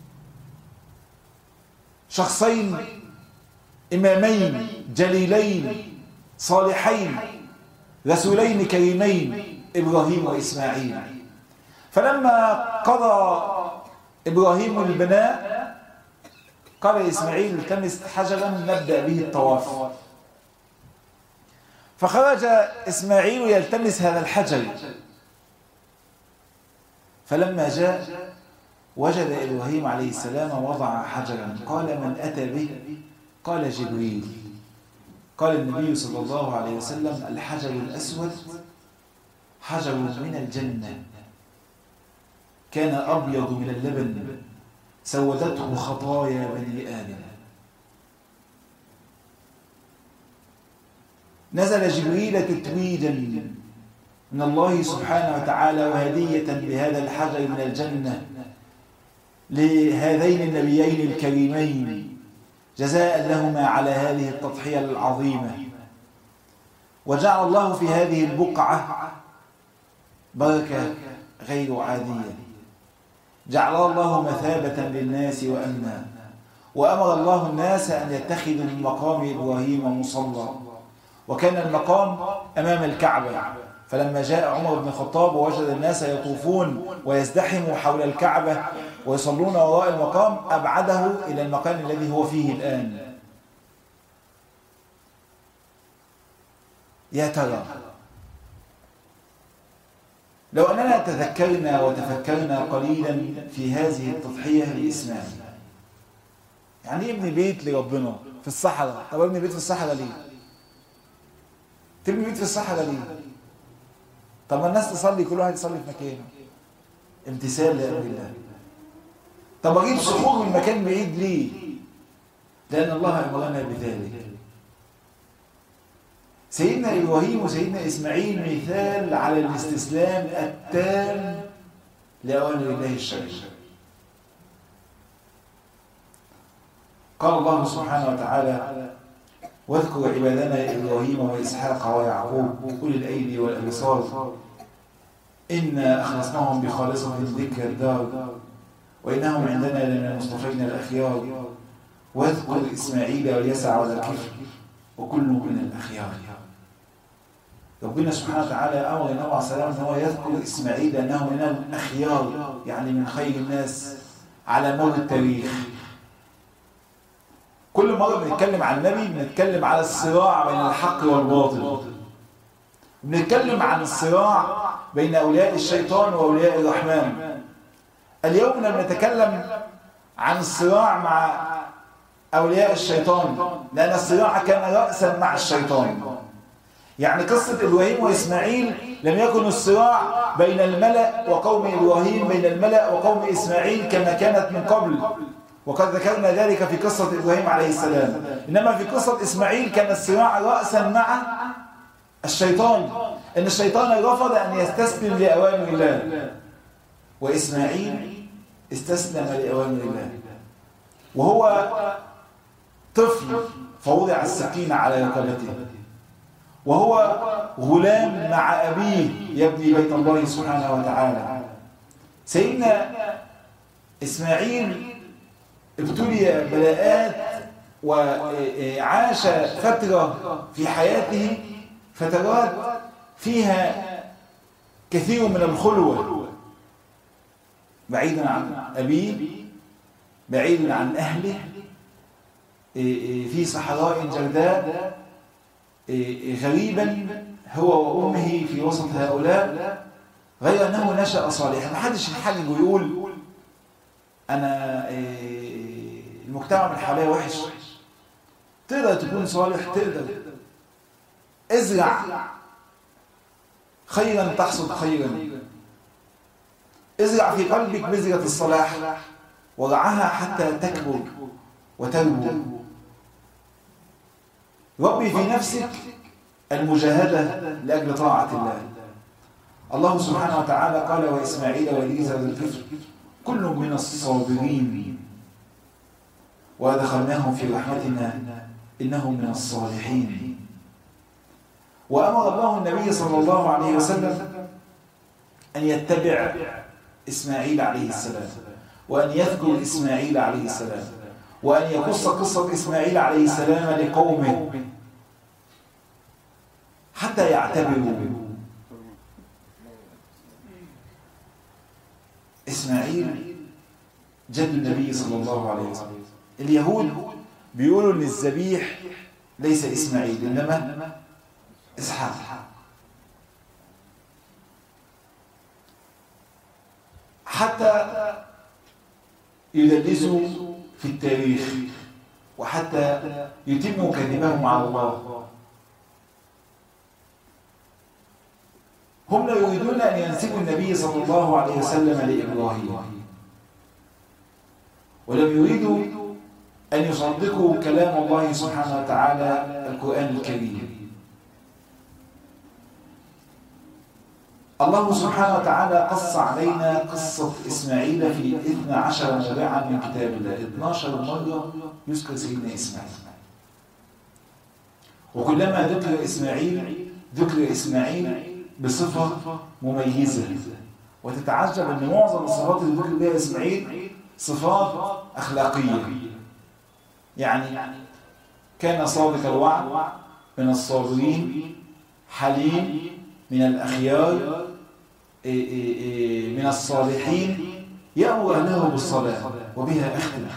شخصين إمامين جليلين صالحين رسولين كريمين، إبراهيم وإسماعيل. فلما قضى إبراهيم البناء قال إسماعيل التمس حجرا نبدأ به الطواف. فخرج إسماعيل يلتمس هذا الحجر، فلما جاء وجد إبراهيم عليه السلام وضع حجرا. قال من أتى به؟ قال جبريل. قال النبي صلى الله عليه وسلم الحجر الأسود حجر من الجنة، كان أبيض من اللبن سودته خطايا بني آدم. نزل جبريل تتويجا من الله سبحانه وتعالى وهدية بهذا الحجر من الجنة لهذين النبيين الكريمين جزاء لهما على هذه التضحية العظيمة. وجعل الله في هذه البقعة بركة غير عادية، جعل الله مثابة للناس وأمنا، وأمر الله الناس أن يتخذوا من مقام إبراهيم مصلى، وكان المقام أمام الكعبة. فلما جاء عمر بن الخطاب ووجد الناس يطوفون ويزدحموا حول الكعبة ويصلون وراء المقام أبعده إلى المكان الذي هو فيه الآن. يا ترى لو أننا تذكرنا وتفكرنا قليلا في هذه التضحية لإسماعيل، يعني ابني بيت لربنا في الصحراء. طب ابني بيت في الصحراء ليه؟ تبني بيت في الصحراء ليه؟ طب ما الناس تصلي كل واحد يصلي في مكانه، امتثال لأمر الله. طب اجيب صخور من مكان بعيد ليه؟ لأن الله أمرنا بذلك. سيدنا إبراهيم وسيدنا إسماعيل مثال على الاستسلام التام لأوامر الله الشرعية. قال الله سبحانه وتعالى واذكر عبادنا إبراهيم وإسحاق ويعقوب أولي الأيدي والأبصار إنا أخلصناهم بخالصة ذكر الدار وإنهم عندنا لمن المصطفين الأخيار واذكر إسماعيل واليسع وذا الكفل وكل من الأخيار. ربنا سبحانه وتعالى أمر النبي عليه السلام أن هو يذكر إسماعيل أنه من الأخيار، يعني من خير الناس على مر التاريخ. كل مرة بنتكلم عن النبي بنتكلم على الصراع بين الحق والباطل، بنتكلم عن الصراع بين أولياء الشيطان وأولياء الرحمن. اليوم نتكلم عن الصراع مع أولياء الشيطان، لأن الصراع كان رأسا مع الشيطان. يعني قصة إبراهيم وإسماعيل لم يكن الصراع بين الملأ وقوم إبراهيم بين الملأ وقوم إسماعيل كما كانت من قبل، وقد ذكرنا ذلك في قصة إبراهيم عليه السلام. إنما في قصة إسماعيل كان الصراع رأسا مع الشيطان، إن الشيطان رفض أن يستسلم لأوامر الله، وإسماعيل استسلم لأوامر الله وهو طفل فوضع السكينة على رقبته، وهو غلام مع أبيه يبني بيت الله سبحانه وتعالى. سيدنا إسماعيل ابتلي بلاءات وعاش فترة في حياته فترات فيها كثير من الخلوة، بعيدا عن أبيه بعيدا عن أهله في صحراء جرداء غريبا هو وأمه في وسط هؤلاء، غير أنه نشأ صالحا. محدش يحجج ويقول أنا المجتمع من حواليا وحش، تقدر تكون صالح، تقدر ازرع خيرا تحصد خيرا، ازرع في قلبك بذرة الصلاح ورعاها حتى تكبر وتنمو. ربي في نفسك المجاهدة لأجل طاعة الله. الله سبحانه وتعالى قال وإسماعيل وإدريس ذو الكفل كل من الصابرين وأدخلناهم في رحمتنا إنهم من الصالحين. وأمر الله النبي صلى الله عليه وسلم أن يتبع إسماعيل عليه السلام، وأن يذكر إسماعيل عليه السلام، وأن يقص قصة إسماعيل عليه السلام لقومه حتى يعتبروا. إسماعيل جد النبي صلى الله عليه وسلم. اليهود بيقولوا إن الذبيح ليس إسماعيل إنما إسحاق. حتى يدلسوا في التاريخ وحتى يتموا كذبهم على الله. هم لا يريدون أن ينسبوا النبي صلى الله عليه وسلم لإبراهيم، ولم يريدوا أن يصدقوا كلام الله سبحانه وتعالى القرآن الكريم. الله سبحانه وتعالى قص علينا قصة إسماعيل في 12 موضعا من كتاب الله. 12 مرة يذكر سيدنا إسماعيل، وكلما ذكر إسماعيل ذكر إسماعيل بصفة مميزة، وتتعجب أن معظم الصفات اللي ذكر بها إسماعيل صفات أخلاقية. يعني كان صادق الوعد، من الصابرين، حليم، من الأخيار، من الصالحين، يأمر أهله بالصلاة. وبها أختم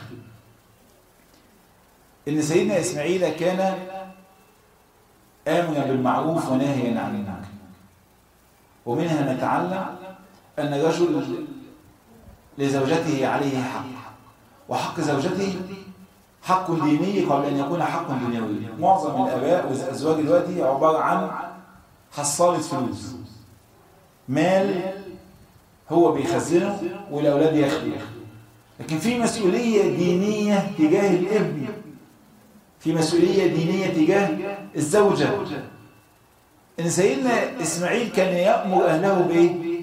إن سيدنا إسماعيل كان آمنا بالمعروف وناهيا عن المنكر. ومنها نتعلم أن الرجل لزوجته عليه حق، وحق زوجته حق ديني قبل أن يكون حق دنيوي. معظم الآباء والأزواج دلوقتي عبارة عن حصالة فلوس، مال هو بيخزنه والأولاد ياخدوا، لكن في مسؤولية دينية تجاه الابن، في مسؤولية دينية تجاه الزوجة. إن سيدنا إسماعيل كان يأمر أهله بإيه؟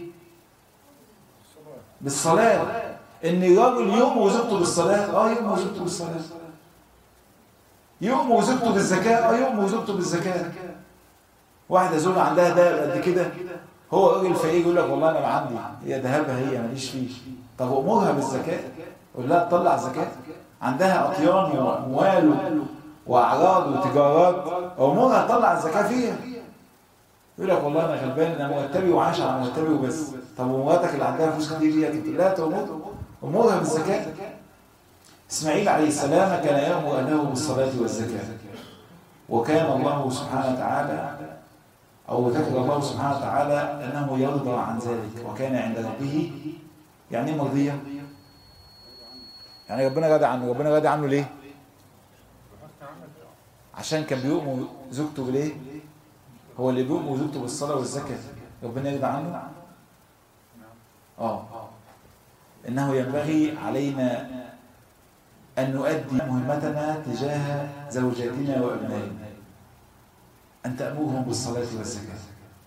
بالصلاة. إن الرجل يؤمر زوجته بالصلاة، يؤمر زوجته بالصلاة. يؤمر زوجته بالزكاة، يؤمر زوجته بالزكاة. واحدة زوجة عندها دهب قد كده، هو راجل فقير يقول لك والله أنا ما عندي، هي دهبها هي ماليش فيه. طب أمرها بالزكاة، قول لها تطلع زكاة. عندها أطيان وأموال وأعراض وتجارات، أمرها تطلع الزكاة فيها. يقول لك والله أنا غلبان، أنا مرتبي وعايش على مرتبي وبس. طب ومراتك اللي عندها فلوس كتير دي لا أمرها بالزكاة. إسماعيل عليه السلام كان يأمر أهله بالصلاة والزكاة، وكان الله سبحانه وتعالى أو ذكر الله سبحانه وتعالى أنه يرضى عن ذلك، وكان عند ربه. يعني ايه مرضية؟ يعني ربنا راضي عنه. ربنا راضي عنه ليه؟ عشان كان بيؤمر زوجته بليه؟ هو اللي بيؤمر زوجته بالصلاة والزكاة، ربنا يرضى عنه؟ إنه ينبغي علينا أن نؤدي مهمتنا تجاه زوجاتنا وأبنائنا، أن تأمرهم بالصلاة والزكاة.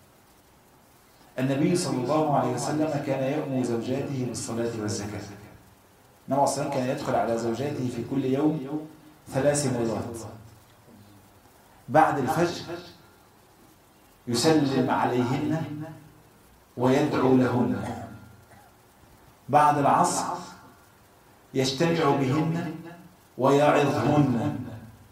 النبي صلى الله عليه وسلم كان يأمر زوجاته بالصلاة والزكاة. النبي صلى الله عليه وسلم كان يدخل على زوجاته في كل يوم 3 مرات. بعد الفجر يسلم عليهن ويدعو لهن. بعد العصر يجتمع بهن ويعظهن.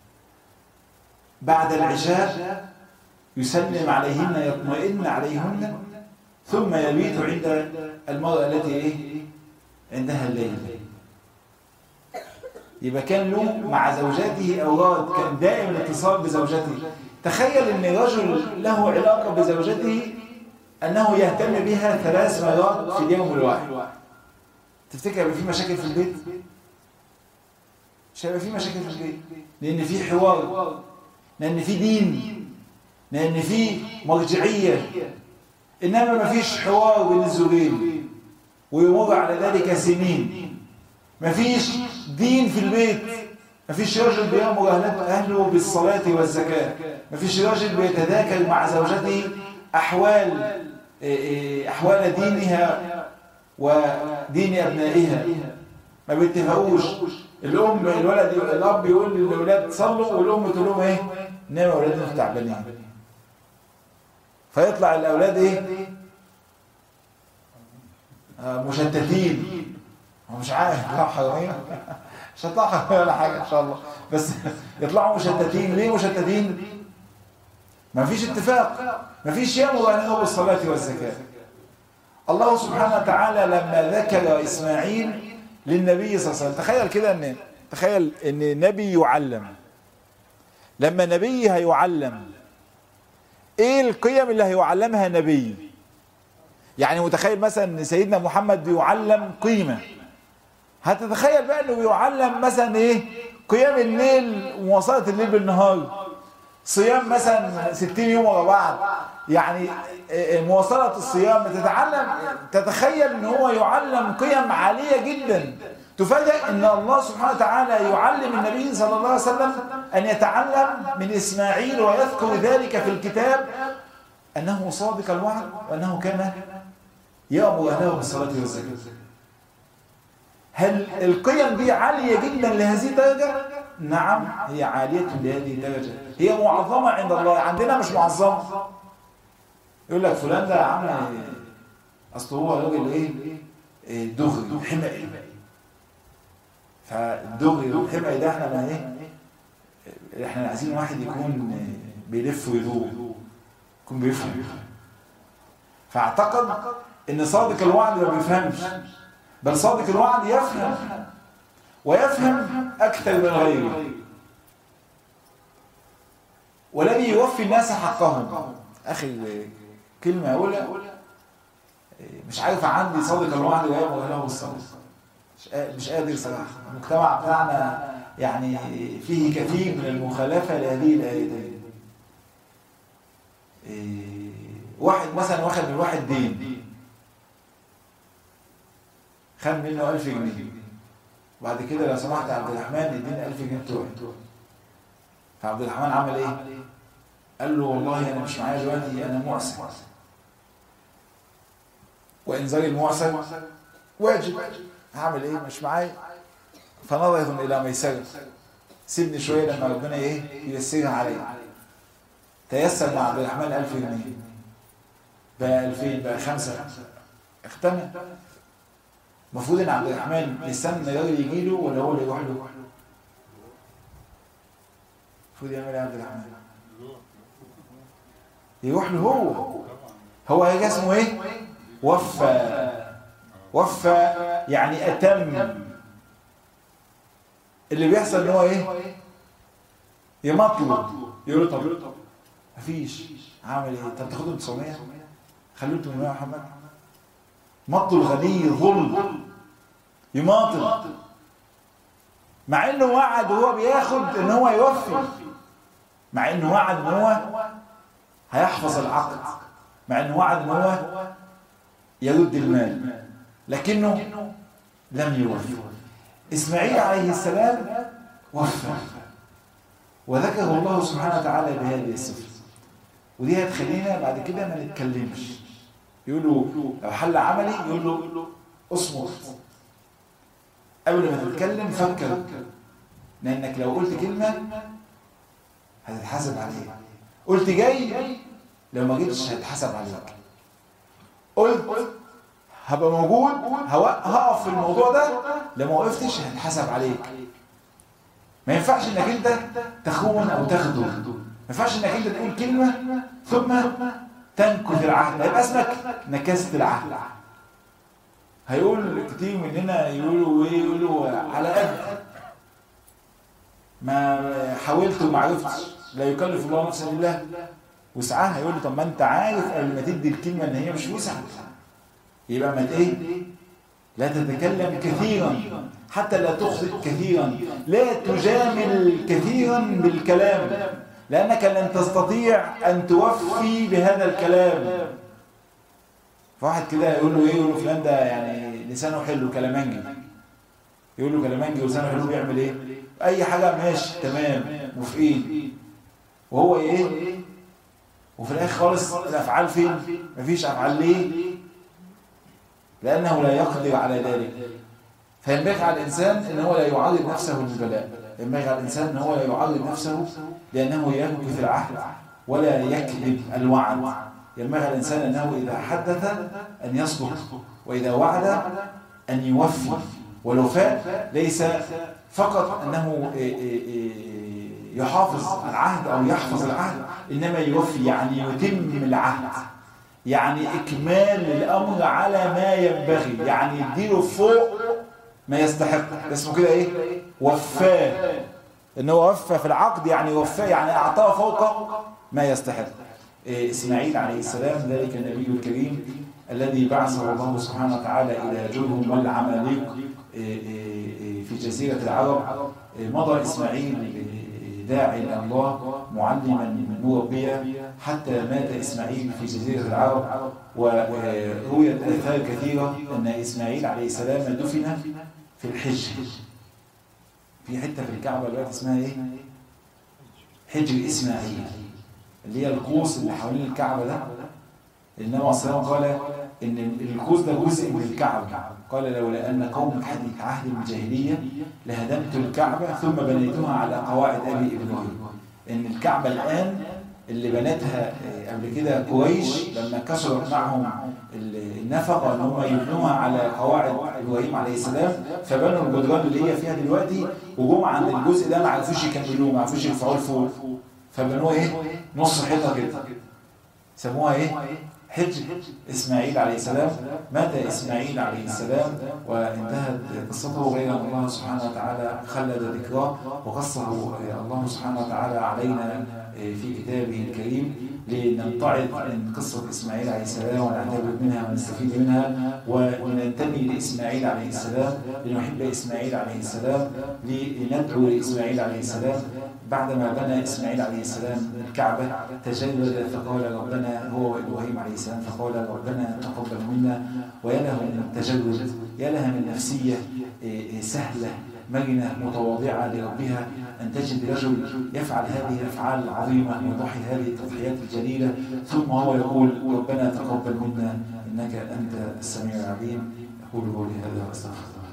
بعد العشاء يسلم عليهن يطمئن عليهن، ثم يبيت عند المرأة التي عندها الليل. يبقى كان له مع زوجاته أوراد، كان دائم الاتصال بزوجته. تخيل أن رجل له علاقة بزوجته أنه يهتم بها 3 مرات في اليوم الواحد. تفتكر هيبقى في مشاكل في البيت؟ مش هيبقى في مشاكل في البيت، لأن في حوار، لأن في دين، لأن في مرجعية. إنما ما فيش حوار بين الزوجين ويمر على ذلك سنين، ما فيش دين في البيت، ما فيش راجل بيأمر أهله بالصلاة والزكاة، ما فيش راجل بيتذاكر مع زوجته أحوال دينها ودين أبنائها، ما بيتفقوش. الأب يقول للأولاد صلوا، والأم تقول لهم إيه؟ نام أولادنا تعبانين. فيطلع الأولاد إيه؟ مشتتين. هو مش عارف يطلعوا حرامين، مش هيطلعوا حرامين ولا حاجة إن شاء الله، بس يطلعوا مشتتين. ليه مشتتين؟ ما فيش اتفاق، ما فيش يأمر أهله بالصلاة والزكاة. الله سبحانه وتعالى لما ذكر إسماعيل للنبي صلى الله عليه وسلم، تخيل ان نبي يعلم، لما نبي هيعلم ايه القيم اللي هيعلمها نبي؟ يعني متخيل مثلا ان سيدنا محمد بيعلم قيمة، هتتخيل بقى انه بيعلم مثلا ايه؟ قيام الليل ومواصلة الليل بالنهار، صيام مثلا 60 يوم ورا بعض، يعني مواصلة الصيام. تتخيل ان هو يعلم قيم عالية جدا. تفاجأ ان الله سبحانه وتعالى يعلم النبي صلى الله عليه وسلم ان يتعلم من اسماعيل، ويذكر ذلك في الكتاب انه صادق الوعد، وانه كان يأمر اهله بالصلاة والزكاة. هل القيم دي عالية جدا لهذه الدرجة؟ نعم، هي عالية لهذه الدرجة، هي معظمة عند الله. عندنا مش معظمة. يقول لك فلان ده عمل اصل هو راجل ايه؟ دغري حمقي. فالدغري والحمقي ده احنا ما احنا عايزين واحد يكون بيلف ويدور، يكون بيفهم. فاعتقد ان صادق الوعد ما بيفهمش، بل صادق الوعد يفهم، ويفهم اكثر من غيره، والذي يوفي الناس حقهم. اخي كلمة أولى، مش عارف عندي صادق الوعد ويأمر أهله بالصلاة، مش قادر صراحة. المجتمع بتاعنا يعني فيه كثير من المخالفة لهذه الآيتين. واحد مثلا واخد من واحد دين، خد منه 1000 جنيه، وبعد كده لو سمحت يا عبد الرحمن اديني 1000 جنيه بتوعي. فعبد الرحمن عمل ايه؟ قال له والله انا مش معايا دلوقتي، انا معسر، وانذار المعسر واجب، هعمل ايه؟ مش معايا. فنظرة الى ميسرة، سيبني شويه لما ربنا ييسرها عليا. تيسر مع عبد الرحمن 1000 جنيه، بقى 2000، بقى 5، اختمن. المفروض ان عبد الرحمن يستنى الراجل يجي له ولا هو اللي يروح له؟ المفروض يعمل ايه عبد الرحمن؟ يروح له هو هيجي اسمه ايه؟ وفى يعني اتم. اللي بيحصل ان هو ايه؟ يمطلب، يقول له طب مفيش، عامل ايه؟ طب تاخدهم 900، خليهم 800 يا محمد. مطل الغني ظلم، يماطل، مع انه وعد وهو بياخد ان هو يوفي، مع انه وعد ان هو هيحفظ العقد، مع انه وعد ان هو يرد المال، لكنه لم يوفي. اسماعيل عليه السلام وفى، وذكره الله سبحانه وتعالى بهذه الصفة. ودي هتخلينا بعد كده ما نتكلمش. يقولوا لو حل عملي يقول له اصمت، قبل ما تتكلم فكر، لانك لو قلت كلمة هتتحاسب عليها. قلت جاي، لو ما جيتش هتتحاسب عليك. قلت هبقى موجود، هقف في الموضوع ده، لو ما وقفتش هتتحاسب عليك. ما ينفعش انك انت تخون او تخدم، ما ينفعش انك انت تقول كلمة ثم تنكث العهد، هيبقى اسمك نكست العهد. هيقول كتير مننا يقولوا على قد ما حاولت وما عرفتش، لا يكلف الله نفسا الا وسعها. يقول له طب ما انت عارف قبل ما تدي الكلمه ان هي مش وسعك، يبقى ما لا تتكلم كثيرا حتى لا تخطئ كثيرا، لا تجامل كثيرا بالكلام لأنك لن تستطيع أن توفي بهذا الكلام. فواحد كده يقول له ايه، يقول له فلان ده يعني لسانه حلو كلامنجي، يقول له كلامنجي ولسانه حلو، بيعمل ايه؟ اي حاجه ماشي تمام وفي ايد، وهو ايه؟ وفي الاخر خالص الافعال فين؟ مفيش افعال. ليه؟ لانه لا يقدر على ذلك. فينبغي على الانسان ان هو لا يعرض نفسه للبلاء، ينبغي على الانسان ان هو لا يعرض نفسه لانه يكذب العهد ولا يكذب الوعد. ينبغي على الانسان انه اذا حدث ان يصدق، واذا وعد ان يوفي. والوفاء ليس فقط انه يحافظ العهد او يحفظ العهد، انما يوفي يعني يتم العهد، يعني اكمال الامر على ما ينبغي، يعني يديله فوق ما يستحق. اسمه كده ايه؟ وفاه. انه وفى في العقد يعني وفاه، يعني اعطاه فوق ما يستحق. اسماعيل عليه السلام ذلك النبي الكريم الذي بعثه الله سبحانه وتعالى الى جرهم والعماليق في جزيره العرب. مضى اسماعيل داعي الى الله معلما مربيا حتى مات اسماعيل في جزيره العرب. ورويت اثار كثيره ان اسماعيل عليه السلام دفن في الحجر، في حته في الكعبه دلوقتي اسمها ايه؟ حجر اسماعيل، اللي هي القوس اللي حوالين الكعبه ده. النبي عليه الصلاه والسلام قال ان القوس ده جزء من الكعبه، قال لولا ان قومك حديث عهد الجاهليه لهدمت الكعبه ثم بنيتها على قواعد ابي ابراهيم. ان الكعبه الان اللي بنتها قبل كده قريش لما كسرت معهم النفقه ان هم يبنوها على قواعد ابراهيم عليه السلام، فبنوا الجدران اللي هي فيها دلوقتي، وجم عند الجزء ده ما عرفوش يكملوه، ما عرفوش يرفعوه لفوق، فبنوه ايه؟ نص حيطه كده، سموها ايه؟ حجر اسماعيل عليه السلام. مات اسماعيل عليه السلام وانتهت قصته، غير ان الله سبحانه وتعالى خلد ذكراه وقصه الله سبحانه وتعالى علينا في كتابه الكريم لننطعد من قصة إسماعيل عليه السلام ونعتبر منها ونستفيد منها وننتمي لإسماعيل عليه السلام، لنحب إسماعيل عليه السلام، لندعو لإسماعيل عليه السلام. بعدما بنى إسماعيل عليه السلام الكعبة تجلد فقال ربنا، هو وإبراهيم عليه السلام، فقال ربنا تقبل منا. ويا له من التجلد، يا لها من نفسية سهلة مرنة متواضعة لربها، أن تجد رجل يفعل هذه الأفعال العظيمة ويضحي هذه التضحيات الجليلة ثم هو يقول ربنا تقبل منا إنك أنت السميع العليم. أقول قولي هذا وأستغفر الله.